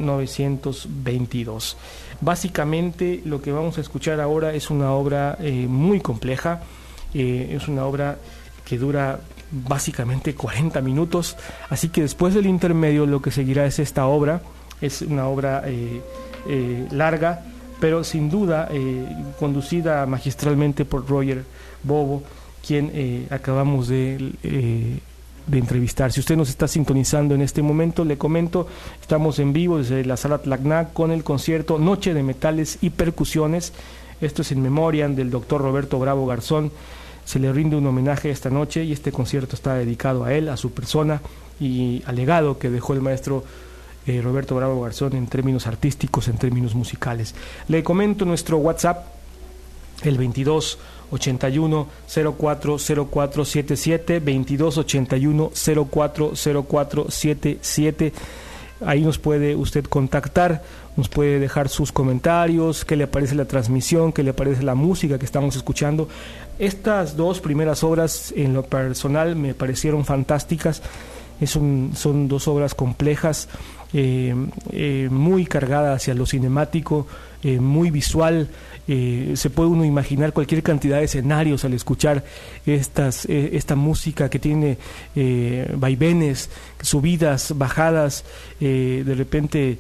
1922. Básicamente lo que vamos a escuchar ahora es una obra muy compleja, es una obra que dura básicamente 40 minutos, así que después del intermedio lo que seguirá es esta obra. Es una obra larga, pero sin duda conducida magistralmente por Roger Bobo, quien acabamos de entrevistar. Si usted nos está sintonizando en este momento, le comento, estamos en vivo desde la Sala Tlacna con el concierto Noche de Metales y Percusiones. Esto es en memoria del doctor Roberto Bravo Garzón. Se le rinde un homenaje esta noche y este concierto está dedicado a él, a su persona y al legado que dejó el maestro Roberto Bravo Garzón en términos artísticos, en términos musicales. Le comento nuestro WhatsApp, el 2281-040477, 2281-040477. Ahí nos puede usted contactar, nos puede dejar sus comentarios, qué le parece la transmisión, qué le parece la música que estamos escuchando. Estas dos primeras obras, en lo personal, me parecieron fantásticas. Son dos obras complejas, muy cargadas hacia lo cinemático, muy visual. Se puede uno imaginar cualquier cantidad de escenarios al escuchar esta música que tiene vaivenes, subidas, bajadas, de repente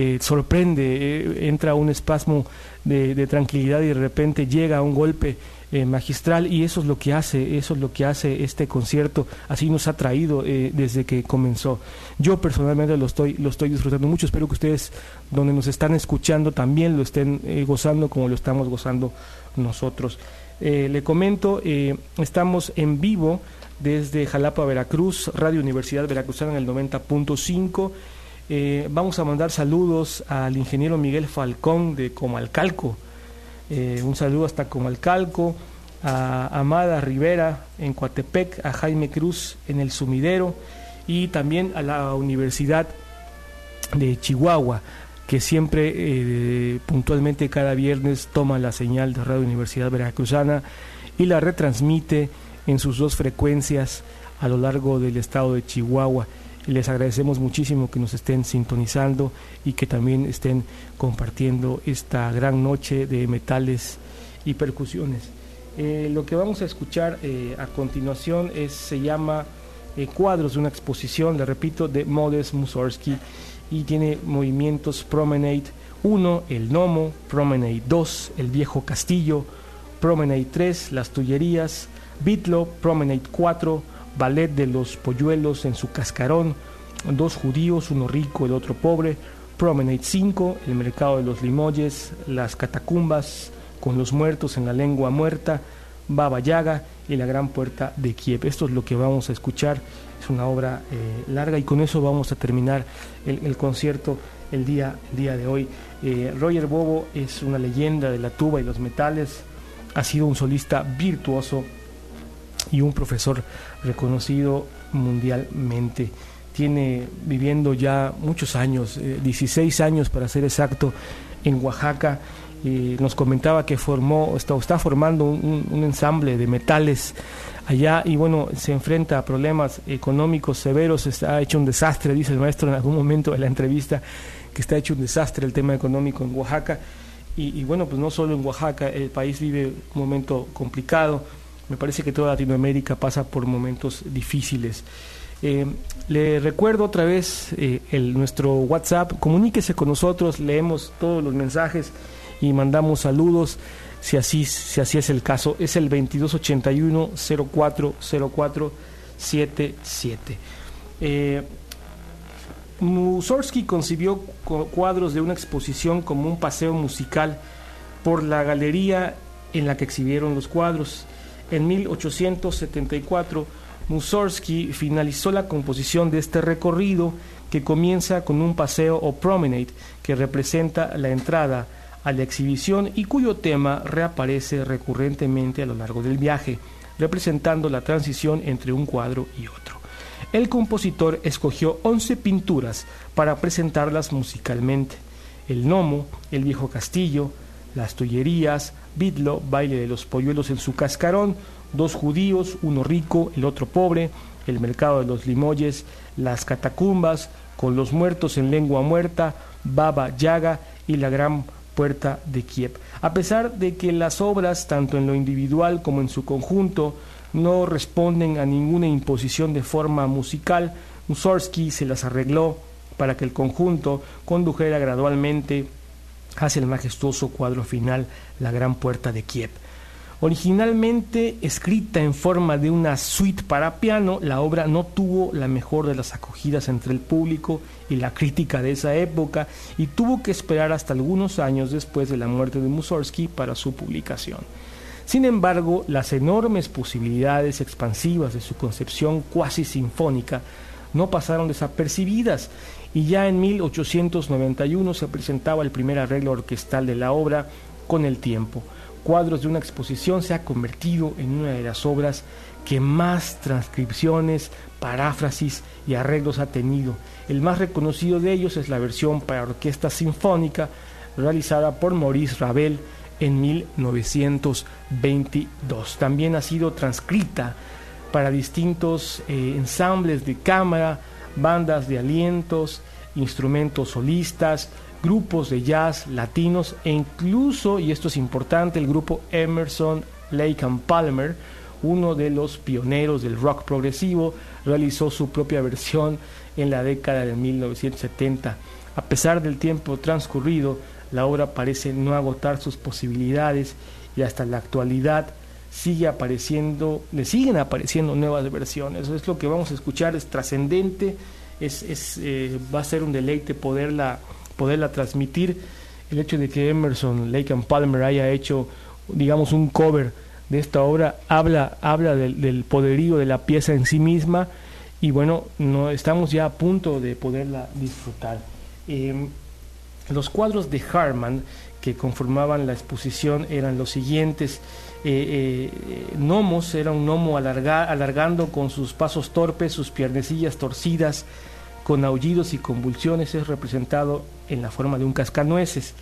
sorprende, entra un espasmo de tranquilidad y de repente llega un golpe magistral, y eso es lo que hace este concierto. Así nos ha traído desde que comenzó. Yo personalmente lo estoy disfrutando mucho. Espero que ustedes, donde nos están escuchando, también lo estén gozando como lo estamos gozando nosotros. Le comento, estamos en vivo desde Jalapa, Veracruz, Radio Universidad Veracruzana en el 90.5. Vamos a mandar saludos al ingeniero Miguel Falcón de Comalcalco. Un saludo hasta Comalcalco, a Amada Rivera en Coatepec, a Jaime Cruz en El Sumidero, y también a la Universidad de Chihuahua, que siempre puntualmente cada viernes toma la señal de Radio Universidad Veracruzana y la retransmite en sus dos frecuencias a lo largo del estado de Chihuahua. Les agradecemos muchísimo que nos estén sintonizando y que también estén compartiendo esta gran noche de metales y percusiones. Lo que vamos a escuchar a continuación se llama Cuadros de una exposición, le repito, de Modest Mussorgsky, y tiene movimientos Promenade 1, El Gnomo, Promenade 2, El Viejo Castillo, Promenade 3, Las Tullerías, Bitlo, Promenade 4, Ballet de los Polluelos en su Cascarón, Dos Judíos, uno rico, el otro pobre, Promenade 5, El Mercado de los Limoges, Las Catacumbas, Con los Muertos en la Lengua Muerta, Baba Yaga y La Gran Puerta de Kiev. Esto es lo que vamos a escuchar. Es una obra larga, y con eso vamos a terminar el concierto el día de hoy. Roger Bobo es una leyenda de la tuba y los metales, ha sido un solista virtuoso y un profesor reconocido mundialmente. Tiene viviendo ya muchos años, 16 años para ser exacto, en Oaxaca, nos comentaba que está formando un ensamble de metales allá, y bueno, se enfrenta a problemas económicos severos. Está hecho un desastre, dice el maestro en algún momento de la entrevista, que está hecho un desastre el tema económico en Oaxaca, y bueno, pues no solo en Oaxaca, el país vive un momento complicado. Me parece que toda Latinoamérica pasa por momentos difíciles. Le recuerdo otra vez nuestro WhatsApp. Comuníquese con nosotros, leemos todos los mensajes y mandamos saludos si así es el caso. Es el 2281-040477. Mussorgsky concibió cuadros de una exposición como un paseo musical por la galería en la que exhibieron los cuadros. En 1874, Mussorgsky finalizó la composición de este recorrido, que comienza con un paseo o promenade que representa la entrada a la exhibición y cuyo tema reaparece recurrentemente a lo largo del viaje, representando la transición entre un cuadro y otro. El compositor escogió 11 pinturas para presentarlas musicalmente: el Nomo, el Viejo Castillo, las Tullerías, Bidlo, Baile de los Polluelos en su Cascarón, Dos Judíos, uno rico, el otro pobre, el Mercado de los Limoyes, las Catacumbas, Con los Muertos en Lengua Muerta, Baba Yaga y la Gran Puerta de Kiev. A pesar de que las obras, tanto en lo individual como en su conjunto, no responden a ninguna imposición de forma musical, Mussorgsky se las arregló para que el conjunto condujera gradualmente hacia el majestuoso cuadro final, la Gran Puerta de Kiev. Originalmente escrita en forma de una suite para piano, la obra no tuvo la mejor de las acogidas entre el público y la crítica de esa época, y tuvo que esperar hasta algunos años después de la muerte de Mussorgsky para su publicación. Sin embargo, las enormes posibilidades expansivas de su concepción cuasi sinfónica no pasaron desapercibidas, y ya en 1891 se presentaba el primer arreglo orquestal de la obra. Con el tiempo, Cuadros de una exposición se ha convertido en una de las obras que más transcripciones, paráfrasis y arreglos ha tenido. El más reconocido de ellos es la versión para orquesta sinfónica realizada por Maurice Ravel en 1922. También ha sido transcrita para distintos ensambles de cámara, bandas de alientos, instrumentos solistas, grupos de jazz latinos e incluso, y esto es importante, el grupo Emerson, Lake and Palmer, uno de los pioneros del rock progresivo, realizó su propia versión en la década de 1970. A pesar del tiempo transcurrido, la obra parece no agotar sus posibilidades y hasta la actualidad le siguen apareciendo nuevas versiones. Eso es lo que vamos a escuchar, es trascendente, va a ser un deleite poderla transmitir. El hecho de que Emerson, Lake and Palmer haya hecho, digamos, un cover de esta obra habla del poderío de la pieza en sí misma, y bueno, estamos ya a punto de poderla disfrutar. Los cuadros de Harman que conformaban la exposición eran los siguientes. Nomos, era un gnomo alargando con sus pasos torpes, sus piernecillas torcidas, con aullidos y convulsiones, es representado en la forma de un cascanueces.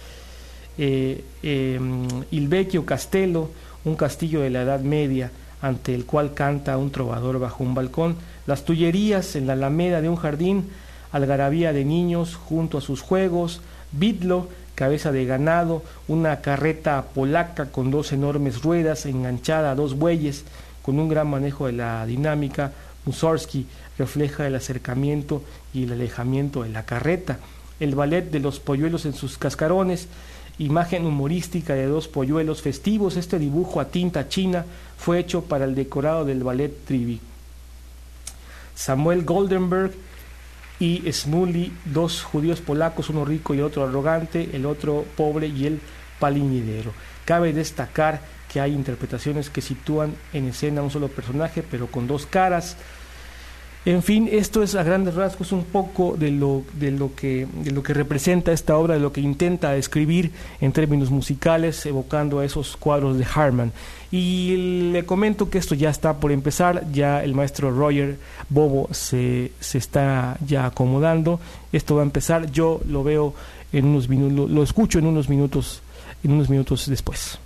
Il Vecchio Castello, un castillo de la Edad Media, ante el cual canta un trovador bajo un balcón. Las Tullerías, en la alameda de un jardín, algarabía de niños junto a sus juegos. Bidlo, cabeza de ganado, una carreta polaca con dos enormes ruedas enganchada a dos bueyes, con un gran manejo de la dinámica. Mussorgsky refleja el acercamiento y el alejamiento de la carreta. El ballet de los polluelos en sus cascarones, imagen humorística de dos polluelos festivos. Este dibujo a tinta china fue hecho para el decorado del ballet Trivi. Samuel Goldenberg y Smuley, dos judíos polacos, uno rico y otro arrogante, el otro pobre y el paliñidero. Cabe destacar que hay interpretaciones que sitúan en escena a un solo personaje, pero con dos caras. En fin, esto es a grandes rasgos un poco de lo que representa esta obra, de lo que intenta describir en términos musicales, evocando a esos cuadros de Harman. Y le comento que esto ya está por empezar, ya el maestro Roger Bobo se está ya acomodando. Esto va a empezar, yo lo veo en unos minutos, lo escucho en unos minutos en unos minutos después.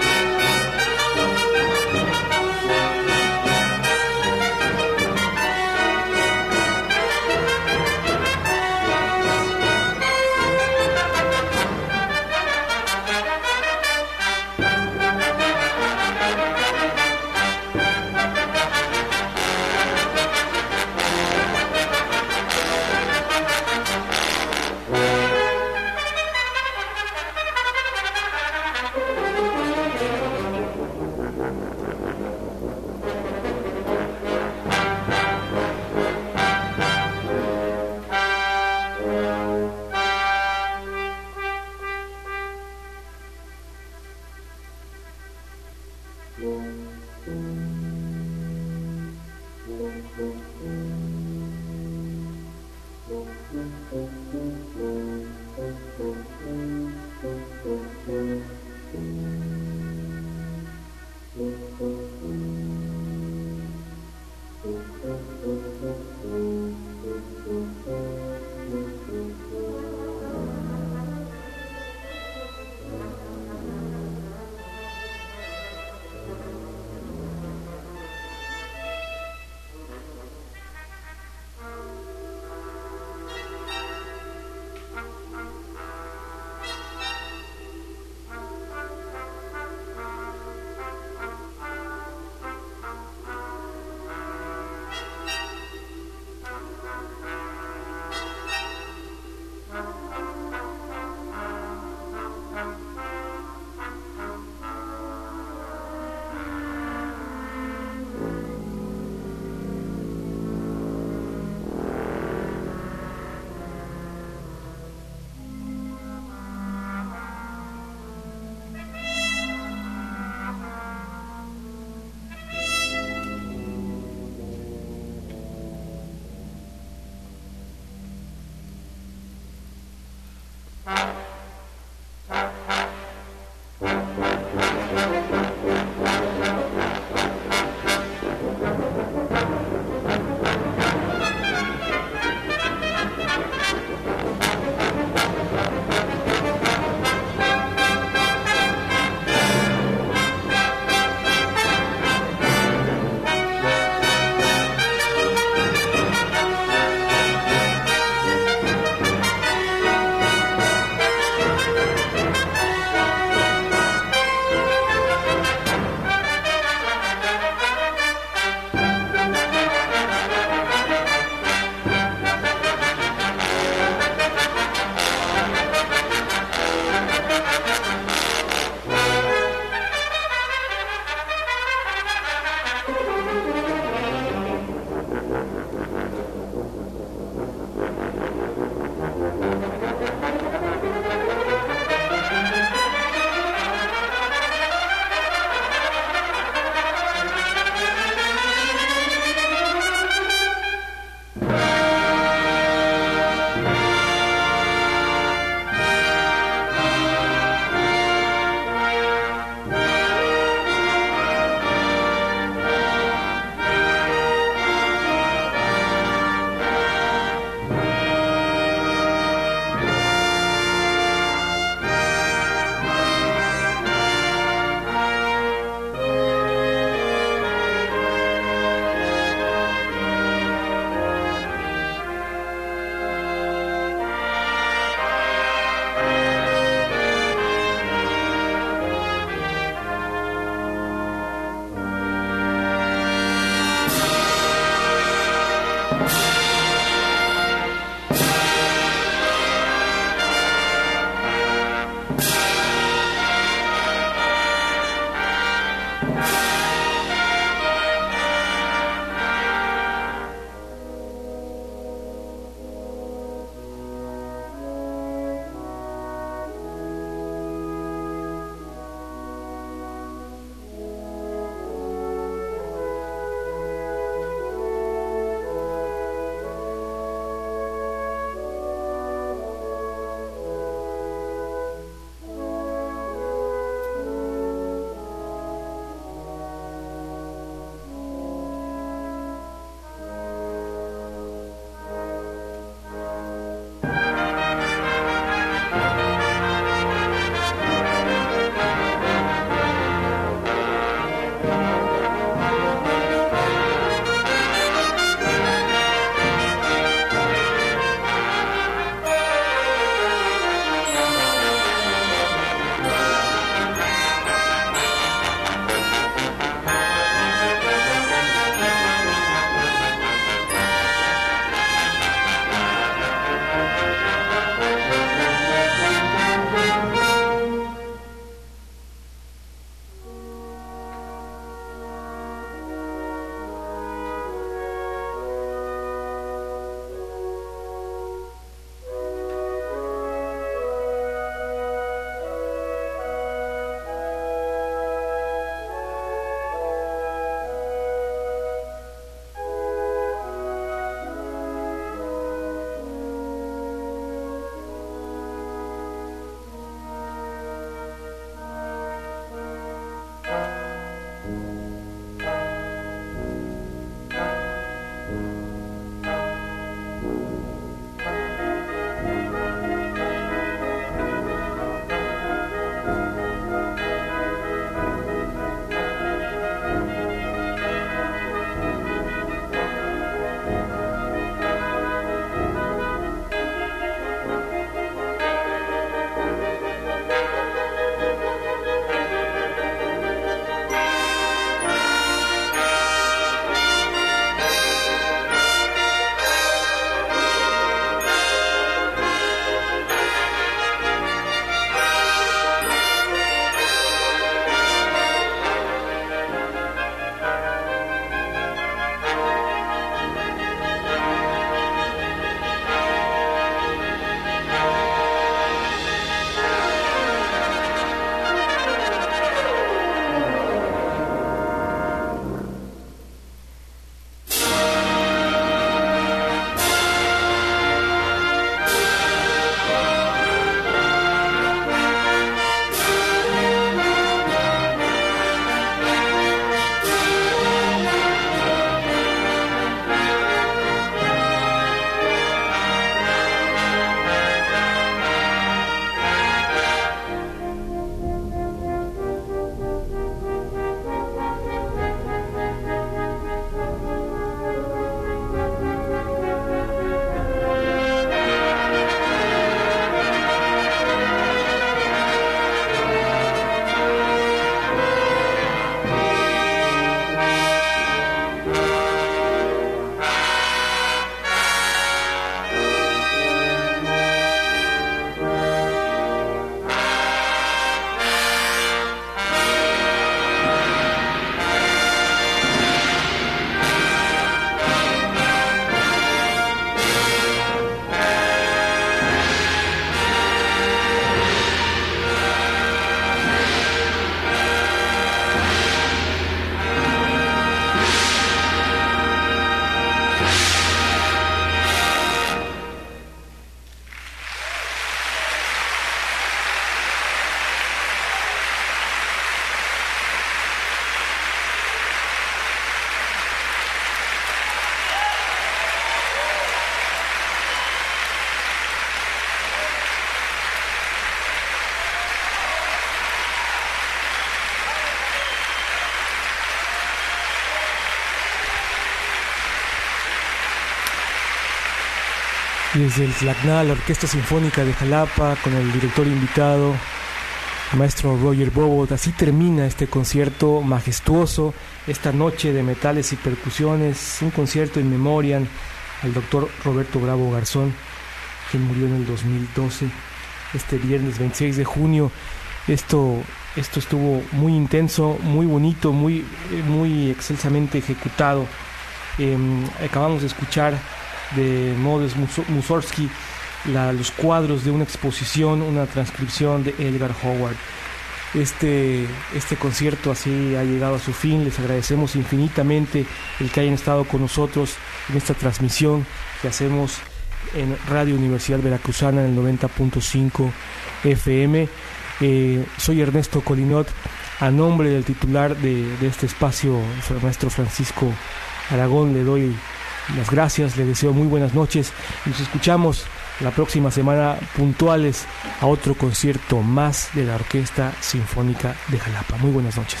Desde el Tlacna, la Orquesta Sinfónica de Jalapa, con el director invitado, el maestro Roger Bobot. Así termina este concierto majestuoso, esta noche de metales y percusiones, un concierto in memoriam al doctor Roberto Bravo Garzón, quien murió en el 2012, este viernes 26 de junio. Esto estuvo muy intenso, muy bonito, muy excelsamente ejecutado. Acabamos de escuchar de Modest Mussorgsky los cuadros de una exposición, una transcripción de Edgar Howard. Este concierto así ha llegado a su fin. Les agradecemos infinitamente el que hayan estado con nosotros en esta transmisión que hacemos en Radio Universidad Veracruzana en el 90.5 FM. Soy Ernesto Colinot. A nombre del titular de este espacio, el maestro Francisco Aragón, le doy las gracias, le deseo muy buenas noches. Nos escuchamos la próxima semana puntuales a otro concierto más de la Orquesta Sinfónica de Jalapa. Muy buenas noches.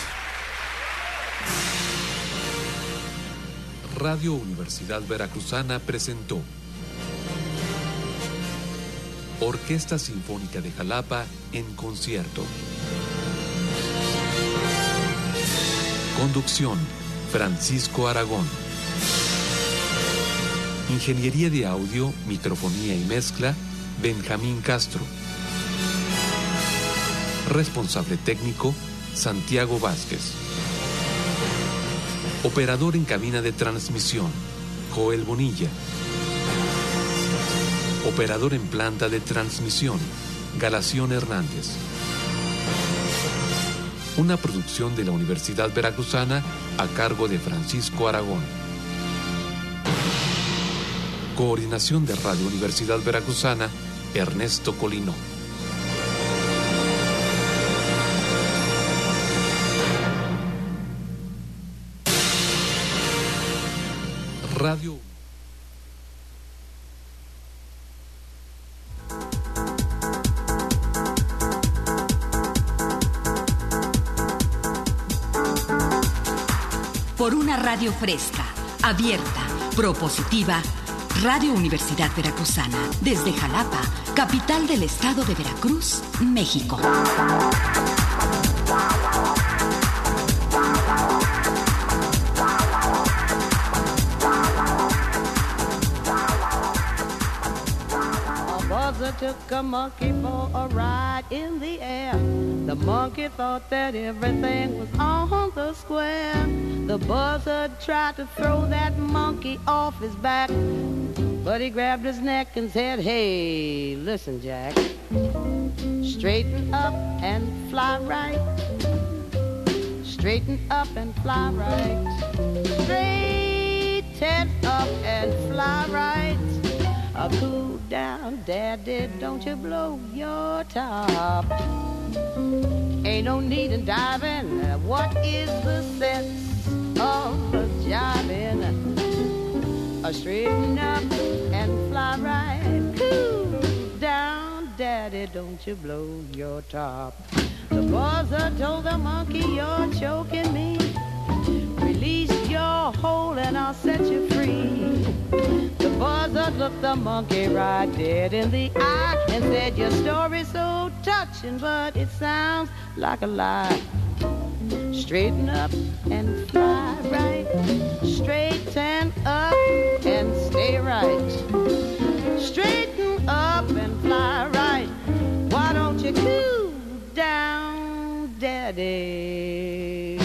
Radio Universidad Veracruzana presentó Orquesta Sinfónica de Jalapa en concierto. Conducción: Francisco Aragón. Ingeniería de audio, microfonía y mezcla: Benjamín Castro. Responsable técnico: Santiago Vázquez. Operador en cabina de transmisión: Joel Bonilla. Operador en planta de transmisión: Galación Hernández. Una producción de la Universidad Veracruzana a cargo de Francisco Aragón. Coordinación de Radio Universidad Veracruzana, Ernesto Colinot. Radio. Por una radio fresca, abierta, propositiva, Radio Universidad Veracruzana, desde Jalapa, capital del estado de Veracruz, México. Took a monkey for a ride in the air. The monkey thought that everything was on the square. The buzzard tried to throw that monkey off his back, but he grabbed his neck and said, "Hey, listen, Jack, straighten up and fly right. Straighten up and fly right. Straighten up and fly right. Cool down, Daddy, don't you blow your top. Ain't no need in diving. What is the sense of jiving? Straighten up and fly right. Cool down, Daddy, don't you blow your top. The buzzer told the monkey, "You're choking me. Release your hold and I'll set you free." The buzzard looked the monkey right dead in the eye and said, "Your story's so touching, but it sounds like a lie. Straighten up and fly right. Straighten up and stay right. Straighten up and fly right. Why don't you cool down, Daddy?"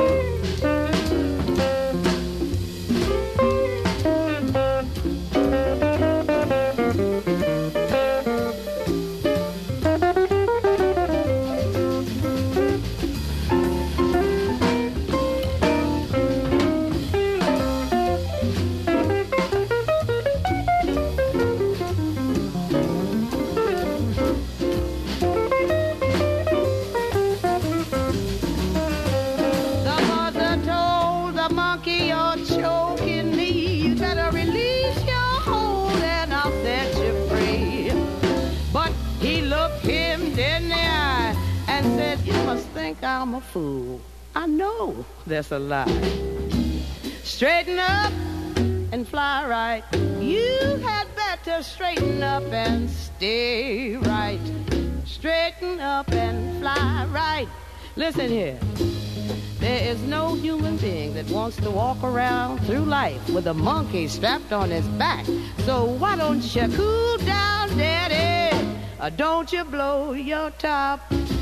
I'm a fool. I know that's a lie. Straighten up and fly right. You had better better straighten up and stay right. Straighten up and fly right. Listen here. There is no human being that wants to walk around through life with a monkey strapped on his back. So why don't you cool down, Daddy? Don't you blow your top.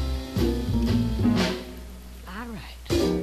All right.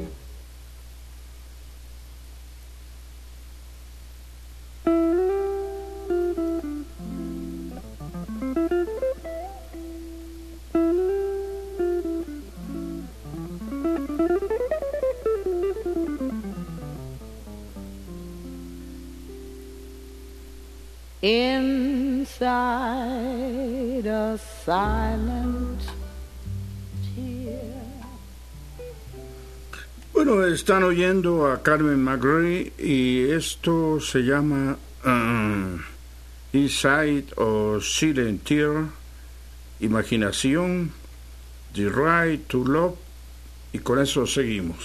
Inside a silent tear. Bueno, están oyendo a Carmen McRae y esto se llama Inside a Silent Tear, Imaginación, The Right to Love, y con eso seguimos.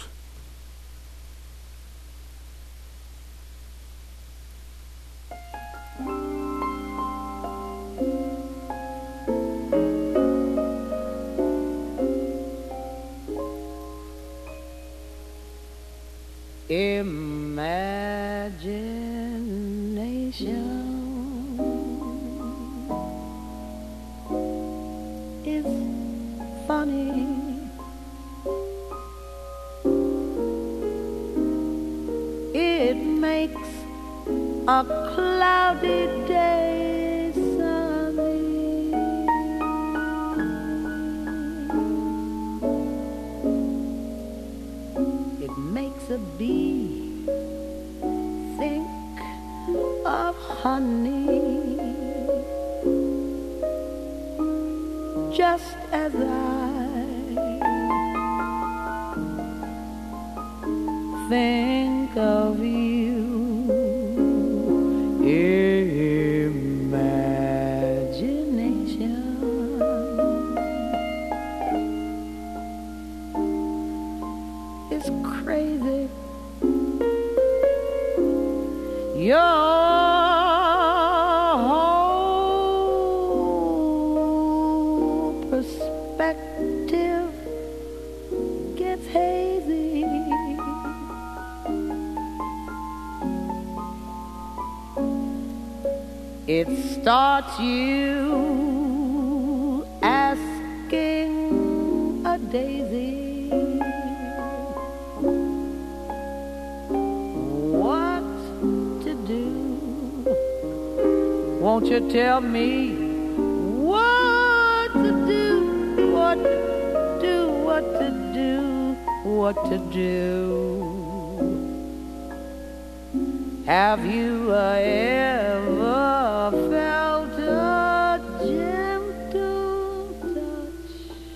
A cloudy day sunny. It makes a bee think of honey, just as I think of you. Imagination is crazy. Your whole perspective gets hazy. It starts you asking a daisy what to do. Won't you tell me what to do, what to do, what to do, what to do? Have you ever felt a gentle touch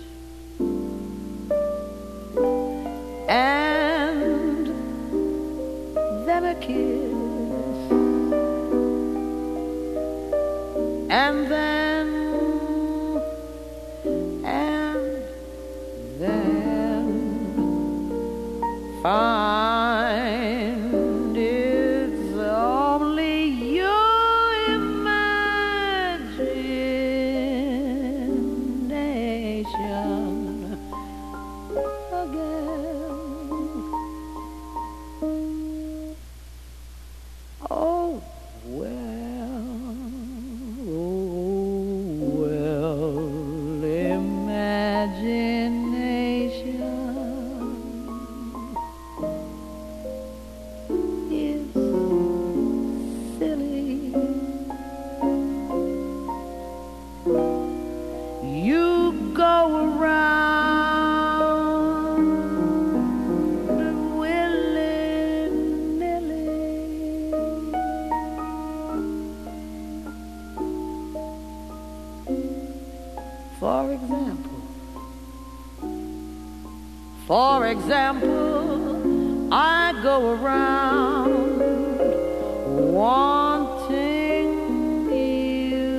and then a kiss and then find it's only your imagination again. Oh, well, imagination is silly. You go around willy-nilly. For example, I go around wanting you,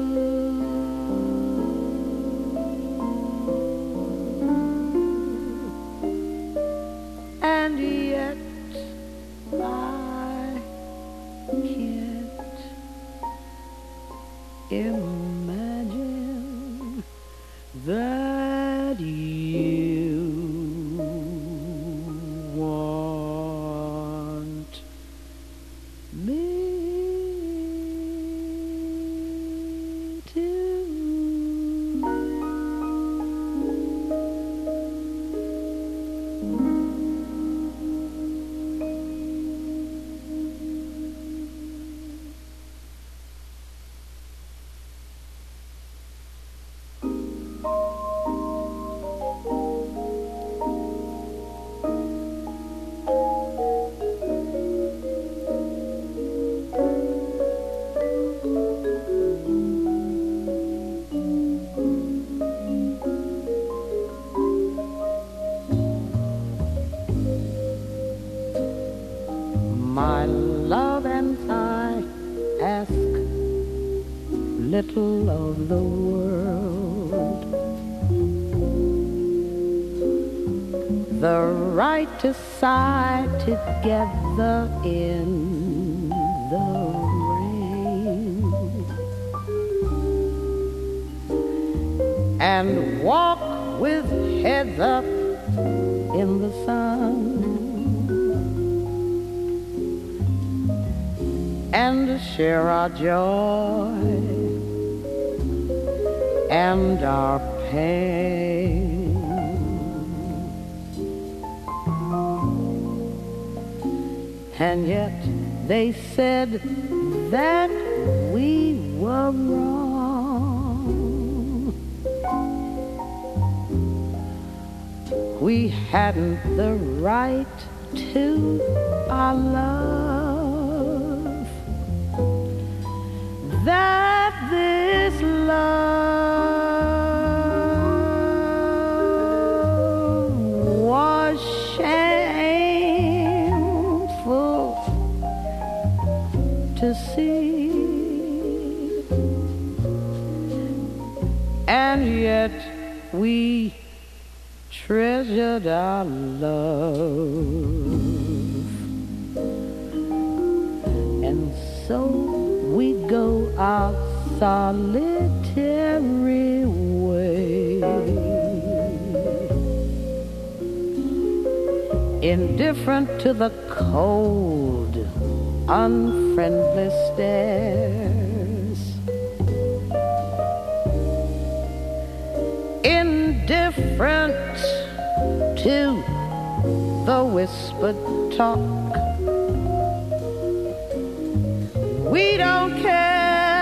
and yet I can't of the world. The right to sigh together in the rain and walk with heads up in the sun and share our joy and our pain. And yet they said that we were wrong. We hadn't the right to our love. That this love was shameful to see, and yet we treasured our love, and so we go our solitary way, indifferent to the cold, unfriendly stares, indifferent to the whispered talk. We don't care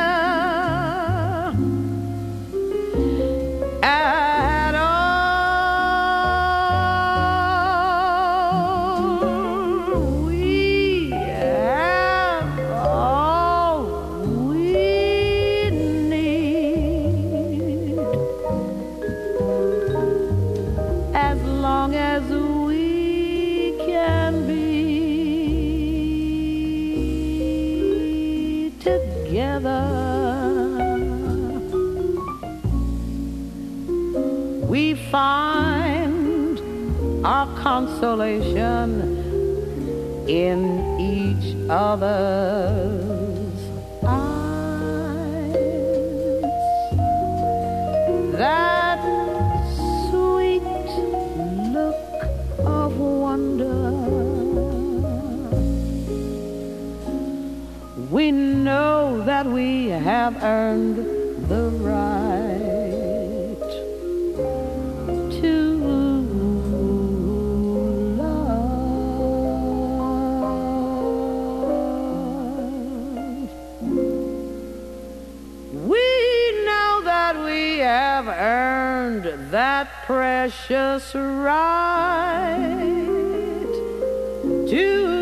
at all. We have all we need, as long as we can be together. We find our consolation in each other's eyes. That sweet look of wonder. We know that we have earned the right to love. We know that we have earned that precious right to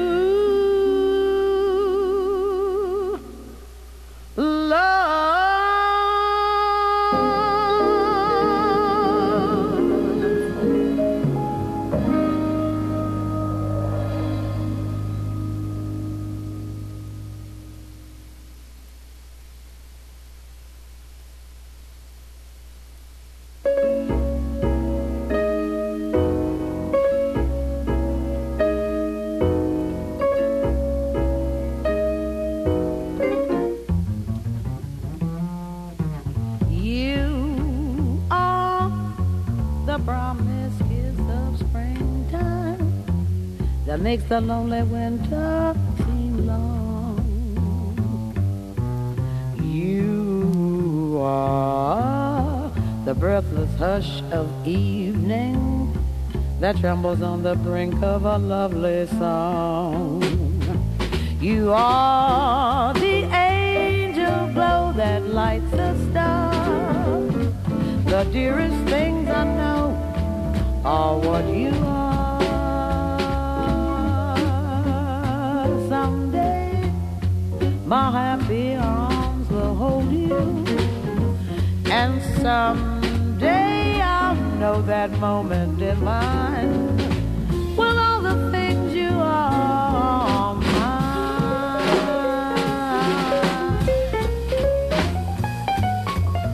that makes the lonely winter seem long. You are the breathless hush of evening that trembles on the brink of a lovely song. You are the angel glow that lights the star. The dearest things I know are what you are. Someday my happy arms will hold you, and someday I'll know that moment in mine when all the things you are mine.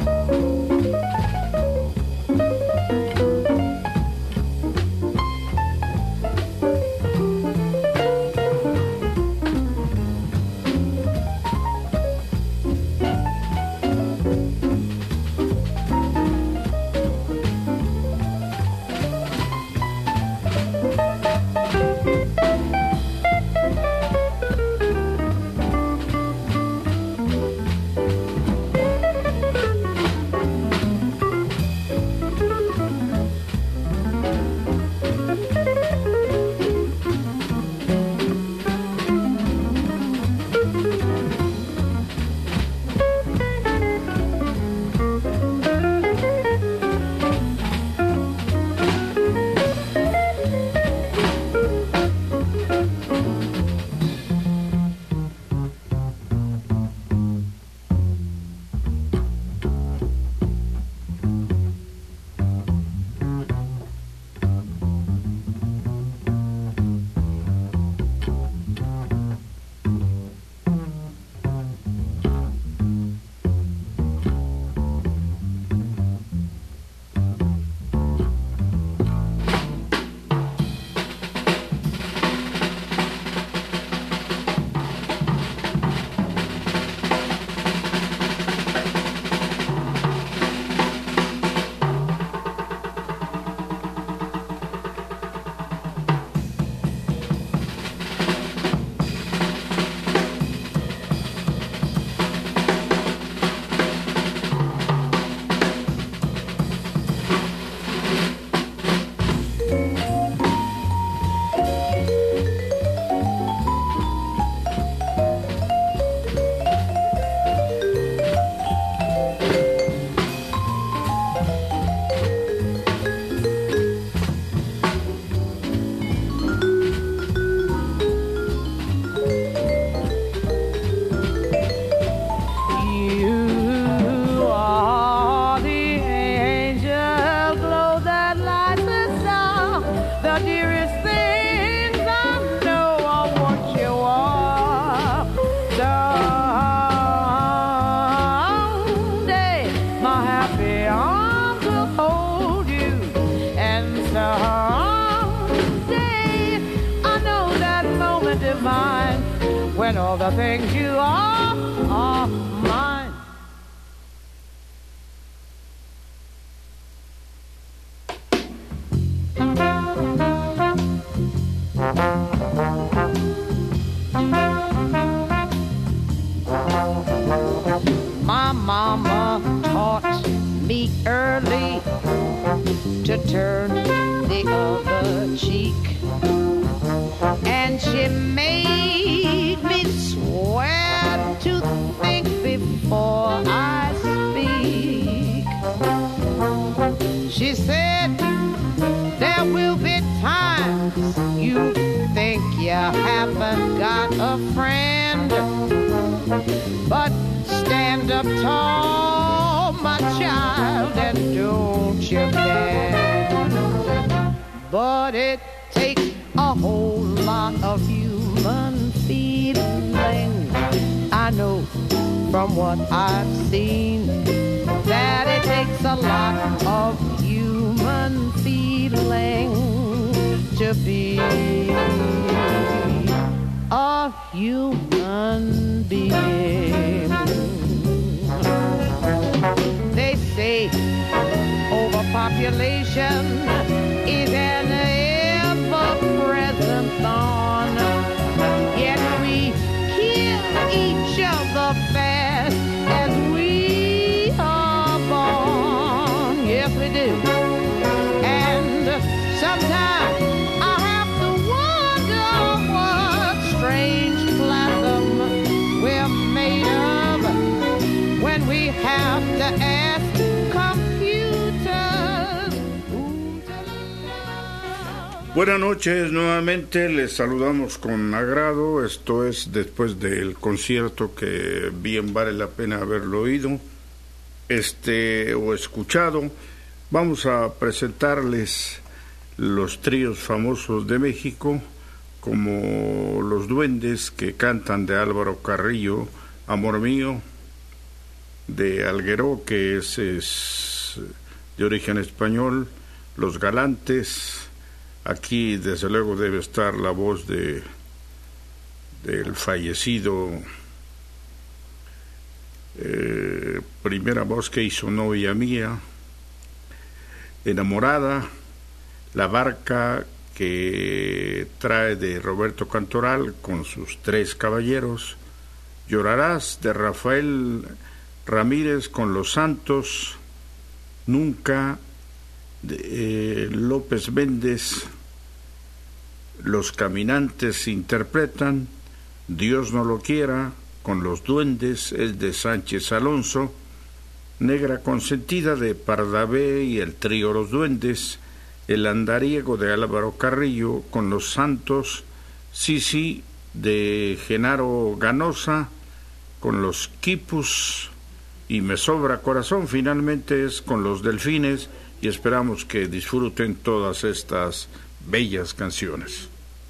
the things you are mine. My mama taught me early to turn the other cheek, and she made me swear to think before I speak. She said there will be times you think you haven't got a friend, but stand up tall, my child, and don't you bend. But it takes a whole lot of human feeling. I know from what I've seen that it takes a lot of human feeling to be a human being. They say overpopulation is an ever-present thorn, yet we kill each other fast as we are born. Yes, we do. And sometimes I have to wonder what strange plasm we're made of when we have to ask computers whom to love. Buenas noches, nuevamente les saludamos con agrado. Esto es después del concierto que bien vale la pena haberlo oído o escuchado. Vamos a presentarles los tríos famosos de México, como Los Duendes, que cantan de Álvaro Carrillo, Amor Mío, de Algueró, que es de origen español, Los Galantes. Aquí desde luego debe estar la voz del fallecido, primera voz que hizo Novia Mía, Enamorada, La Barca, que trae de Roberto Cantoral con sus Tres Caballeros, Llorarás, de Rafael Ramírez con Los Santos, Nunca, de López Méndez. Los Caminantes interpretan Dios no lo quiera con Los Duendes, es de Sánchez Alonso. Negra Consentida, de Pardavé y el trío Los Duendes. El Andariego, de Álvaro Carrillo con Los Santos. Sisi, de Genaro Ganosa con Los Quipus. Y Me Sobra Corazón finalmente es con Los Delfines, y esperamos que disfruten todas estas bellas canciones.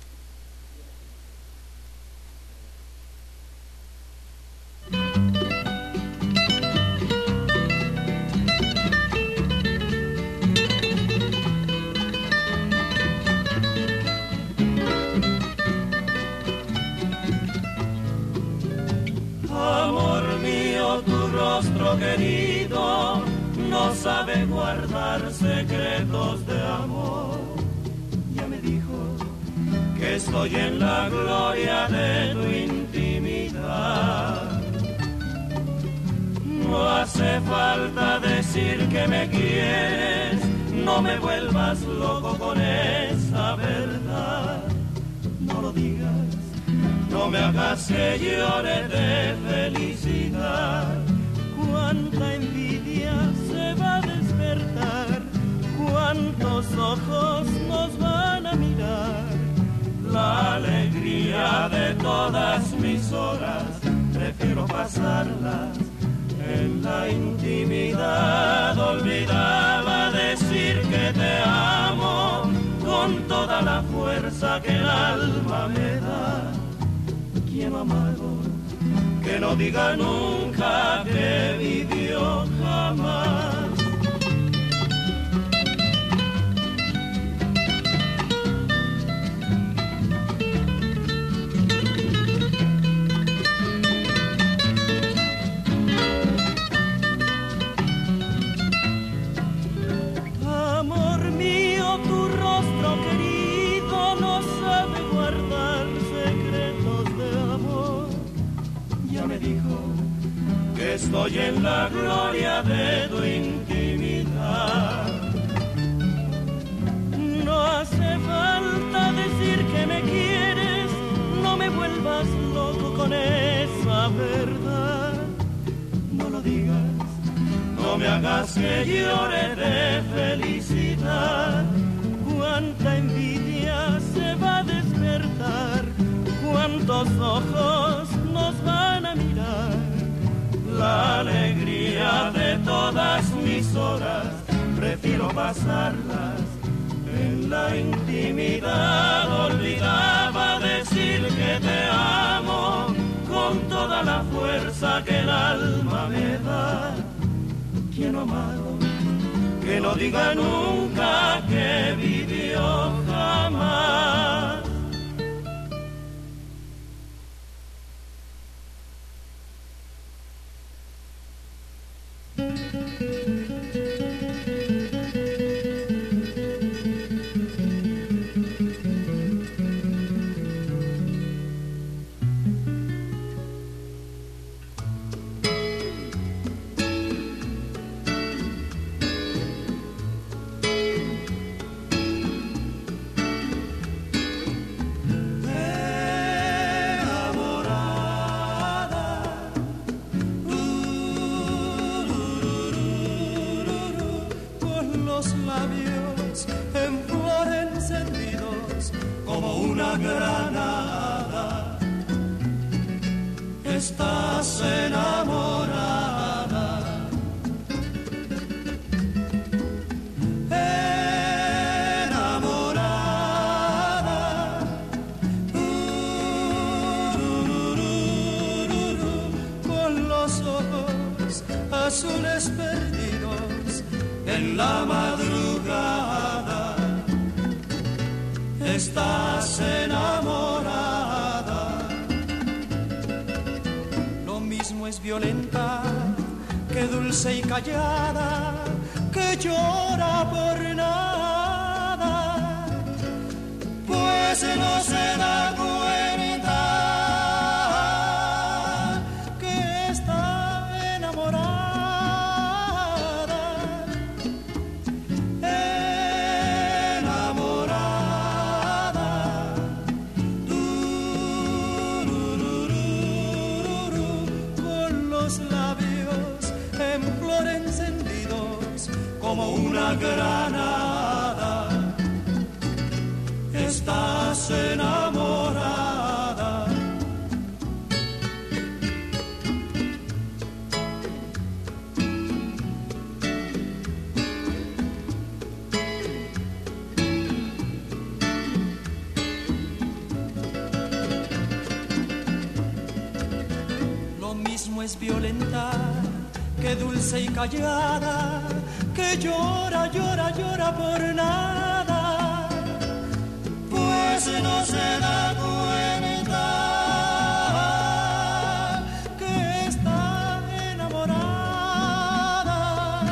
Querido, no sabe guardar secretos de amor. Ya me dijo que estoy en la gloria de tu intimidad. No hace falta decir que me quieres, no me vuelvas loco con esa verdad. No lo digas, no me hagas que llore de felicidad. Cuánta envidia se va a despertar, cuántos ojos nos van a mirar. La alegría de todas mis horas prefiero pasarlas en la intimidad. Olvidaba decir que te amo con toda la fuerza que el alma me da. Quiero amargo, que no diga nunca que vivió jamás. estoy en la gloria de tu intimidad. No hace falta decir que me quieres, no me vuelvas loco con esa verdad. No lo digas, no me hagas que llore de felicidad. Cuánta envidia se va a despertar, cuántos ojos nos van a mirar. La alegría de todas mis horas prefiero pasarlas en la intimidad. Olvidaba decir que te amo con toda la fuerza que el alma me da. Quien amado, que no diga nunca que vivió jamás. Granada, estás enamorada, enamorada, con los ojos azules perdidos en la madrugada. Estás enamorada. Lo mismo es violenta que dulce y callada, que llora por nada, pues no se da cuenta que está enamorada. Como una granada, estás enamorada. Lo mismo es violenta que dulce y callada, que llora, llora, llora por nada, pues no se da cuenta que está enamorada,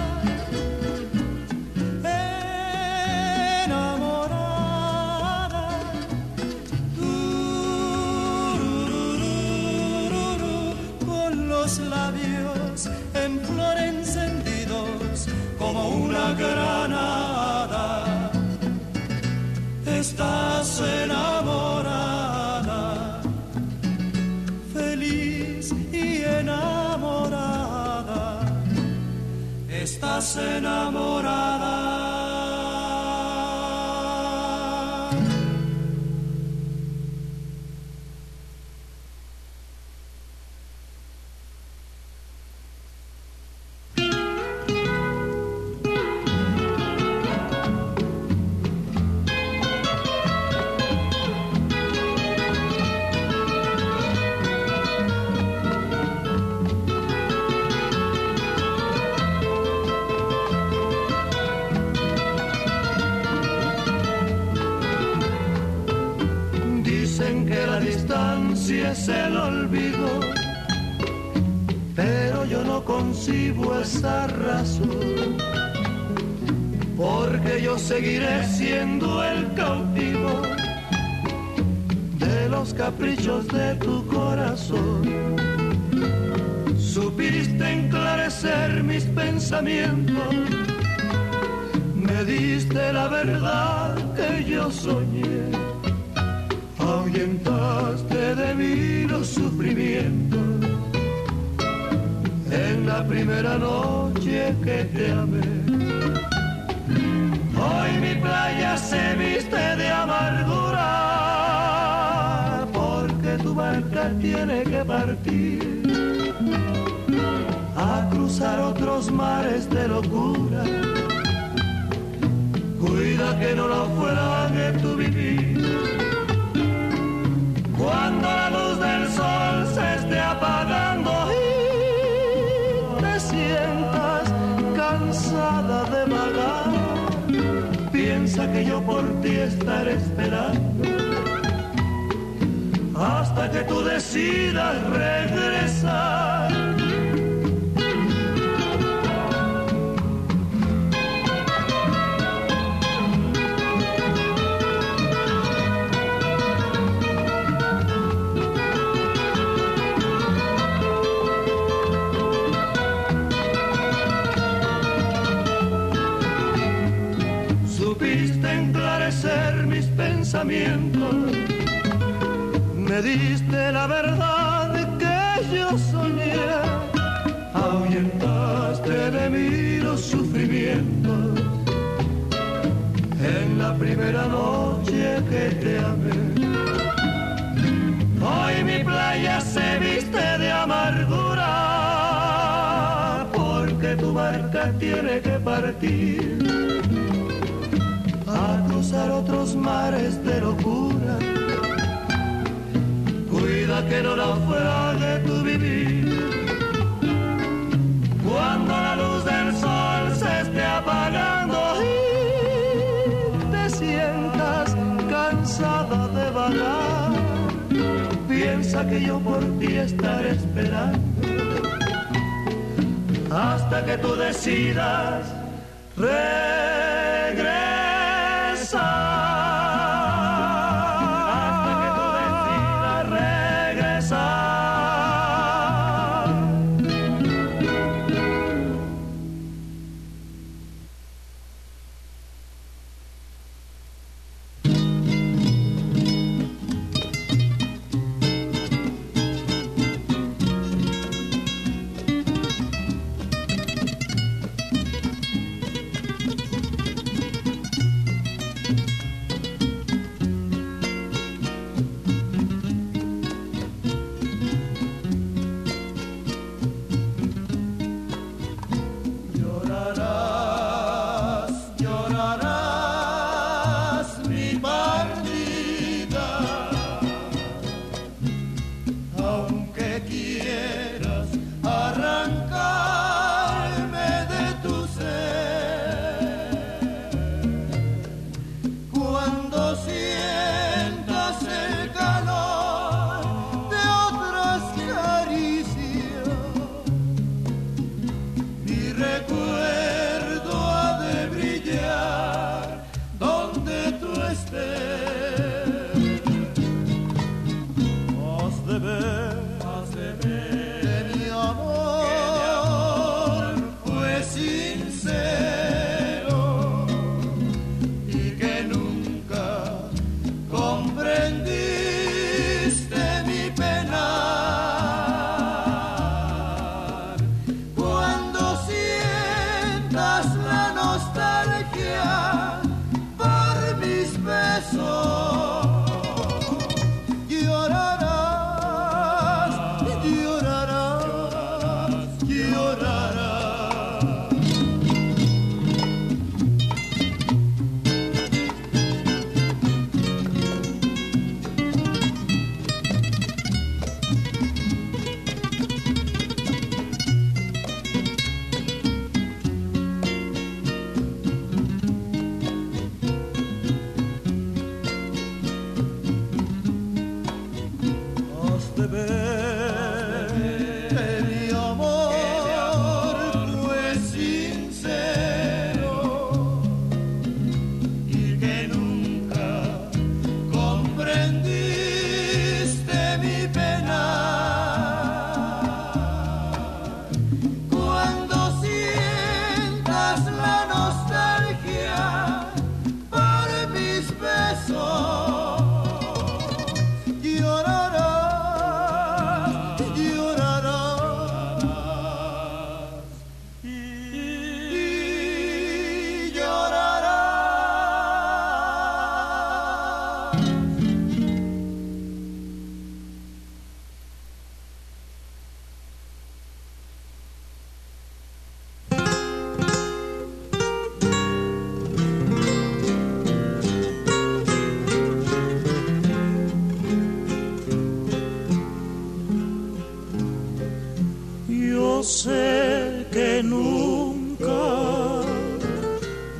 enamorada. Con los labios en flor encendidos como una granada, estás enamorada, feliz y enamorada, estás enamorada. Es el olvido, pero yo no concibo esa razón, porque yo seguiré siendo el cautivo de los caprichos de tu corazón. supiste enclarecer mis pensamientos, me diste la verdad que yo soñé, ahuyentaste de mí los sufrimientos, en la primera noche que te amé. Hoy mi playa se viste de amargura, porque tu barca tiene que partir a cruzar otros mares de locura. Cuida que no naufrague tu vivir. Cuando la luz del sol se esté apagando y te sientas cansada de vagar, piensa que yo por ti estaré esperando hasta que tú decidas regresar. Mis pensamientos, me diste la verdad que yo soñé, ahuyentaste de mí los sufrimientos, en la primera noche que te amé. Hoy mi playa se viste de amargura, porque tu barca tiene que partir a cruzar otros mares de locura. Cuida que no naufrague tu vivir. Cuando la luz del sol se esté apagando y te sientas cansada de vagar, piensa que yo por ti estaré esperando hasta que tú decidas regresar. Hasta que tú decidas regresar.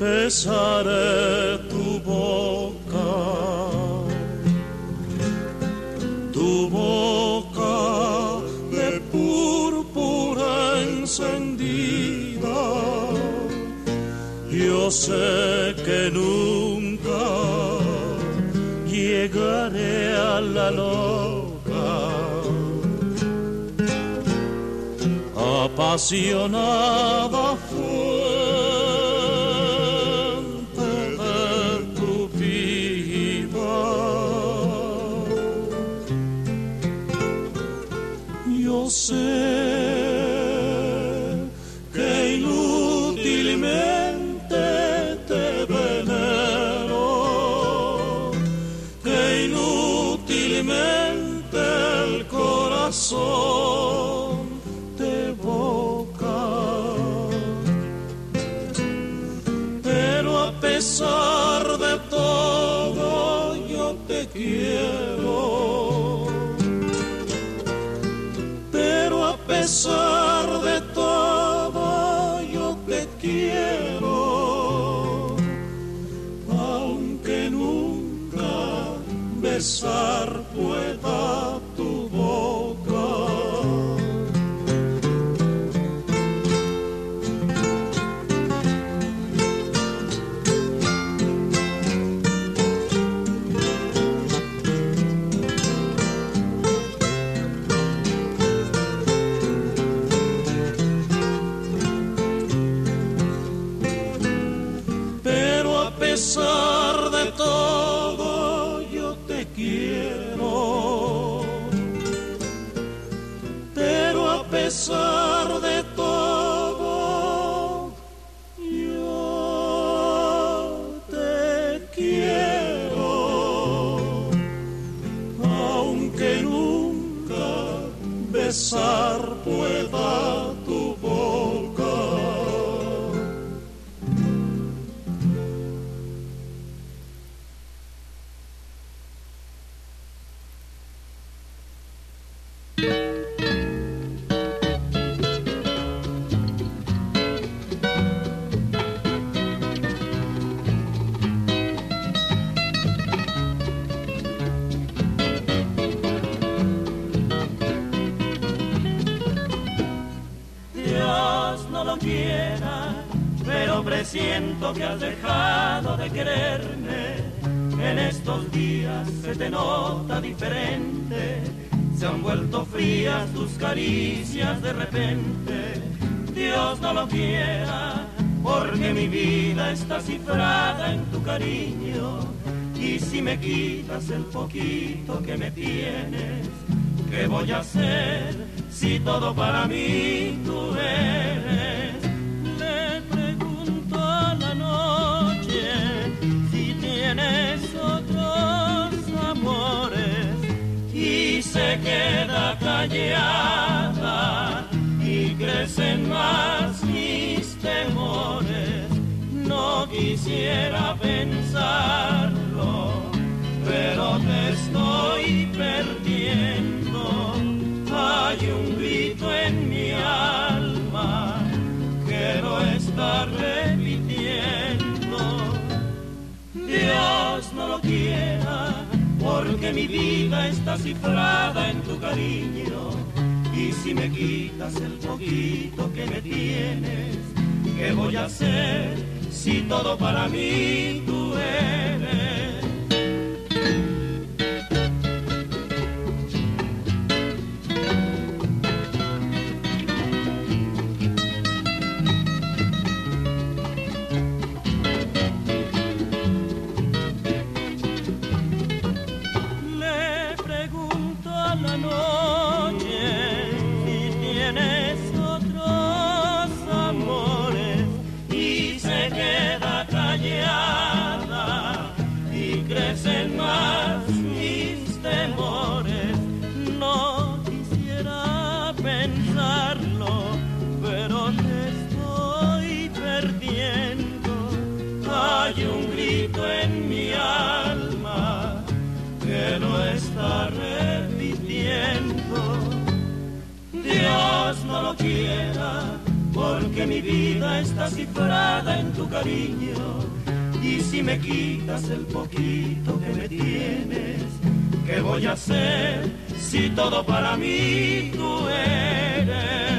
besaré tu boca de púrpura encendida. Yo sé que nunca llegaré a la loca, apasionada fuente de tu vida. Yo sé que inútilmente te venero, que inútilmente el corazón te evoca, pero a pesar de todo yo te quiero, pero a pesar de todo yo te quiero, aunque nunca besar pueda tu boca. Pero a pesar de todo yo te quiero, pero a pesar de todo yo te quiero, aunque nunca besar pueda tu boca. Pero presiento que has dejado de quererme. En estos días se te nota diferente. Se han vuelto frías tus caricias de repente. Dios no lo quiera, porque mi vida está cifrada en tu cariño. Y si me quitas el poquito que me tienes, ¿qué voy a hacer si todo para mí tú eres? Le pregunto a la noche si tienes otros amores y se queda callada y crecen más mis temores. No quisiera pensarlo, pero te estoy perdiendo. Hay un grito en mi alma que lo está repitiendo. Dios no lo quiera, porque mi vida está cifrada en tu cariño. Y si me quitas el poquito que me tienes, ¿qué voy a hacer si todo para mí tú eres? porque mi vida está cifrada en tu cariño. Y si me quitas el poquito que me tienes, ¿qué voy a hacer si todo para mí tú eres?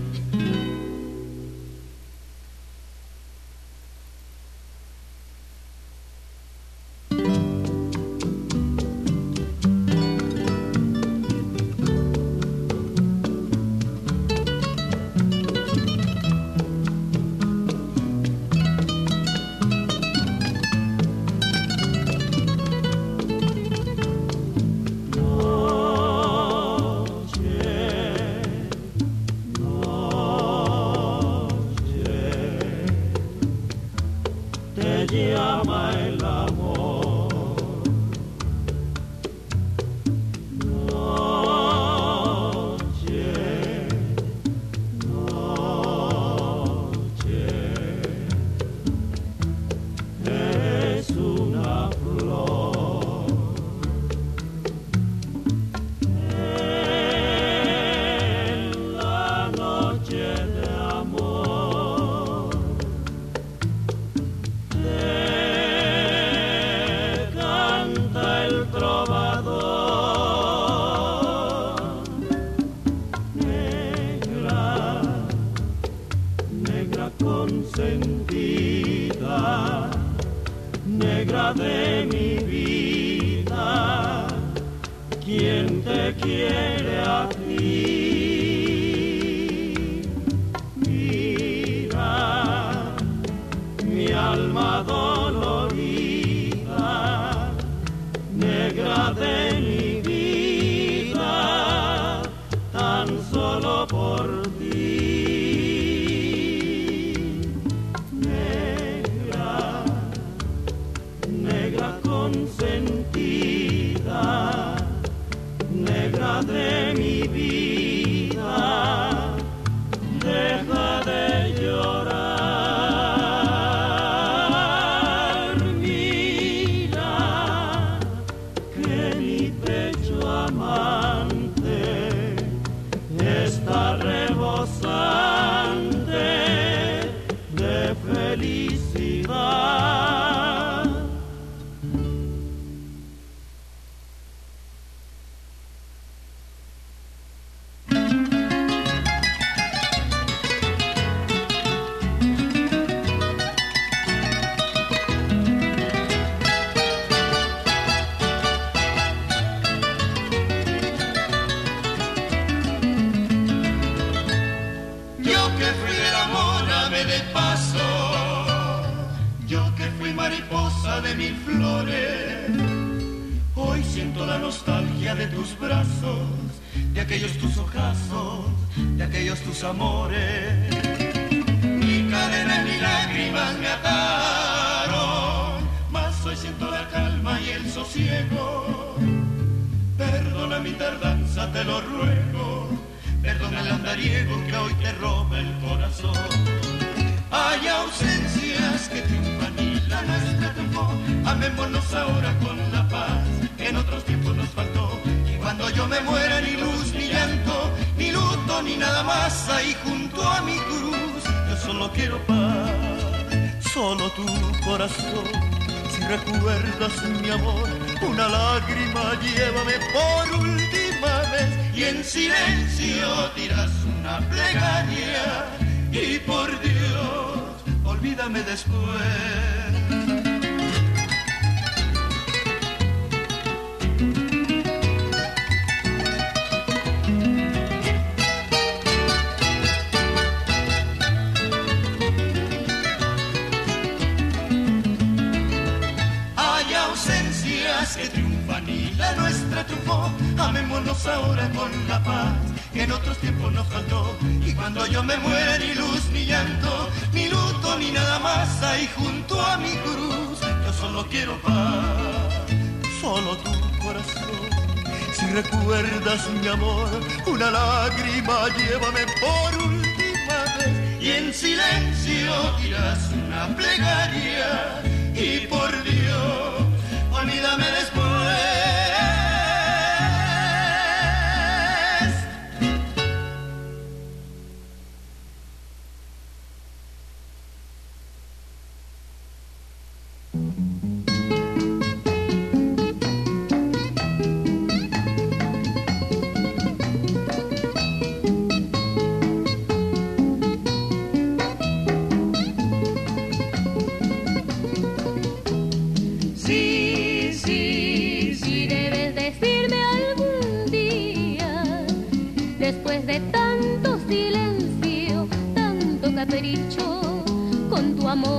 Que triunfan y la nuestra triunfó, amémonos ahora con la paz que en otros tiempos nos faltó. Y cuando yo me muera, ni luz ni llanto, ni luto ni nada más, ahí junto a mi cruz, yo solo quiero paz, solo tu corazón. Si recuerdas mi amor, una lágrima llévame por última vez, y en silencio dirás una plegaria, y por Dios, olvídame después. después de tanto silencio, tanto capricho, con tu amor.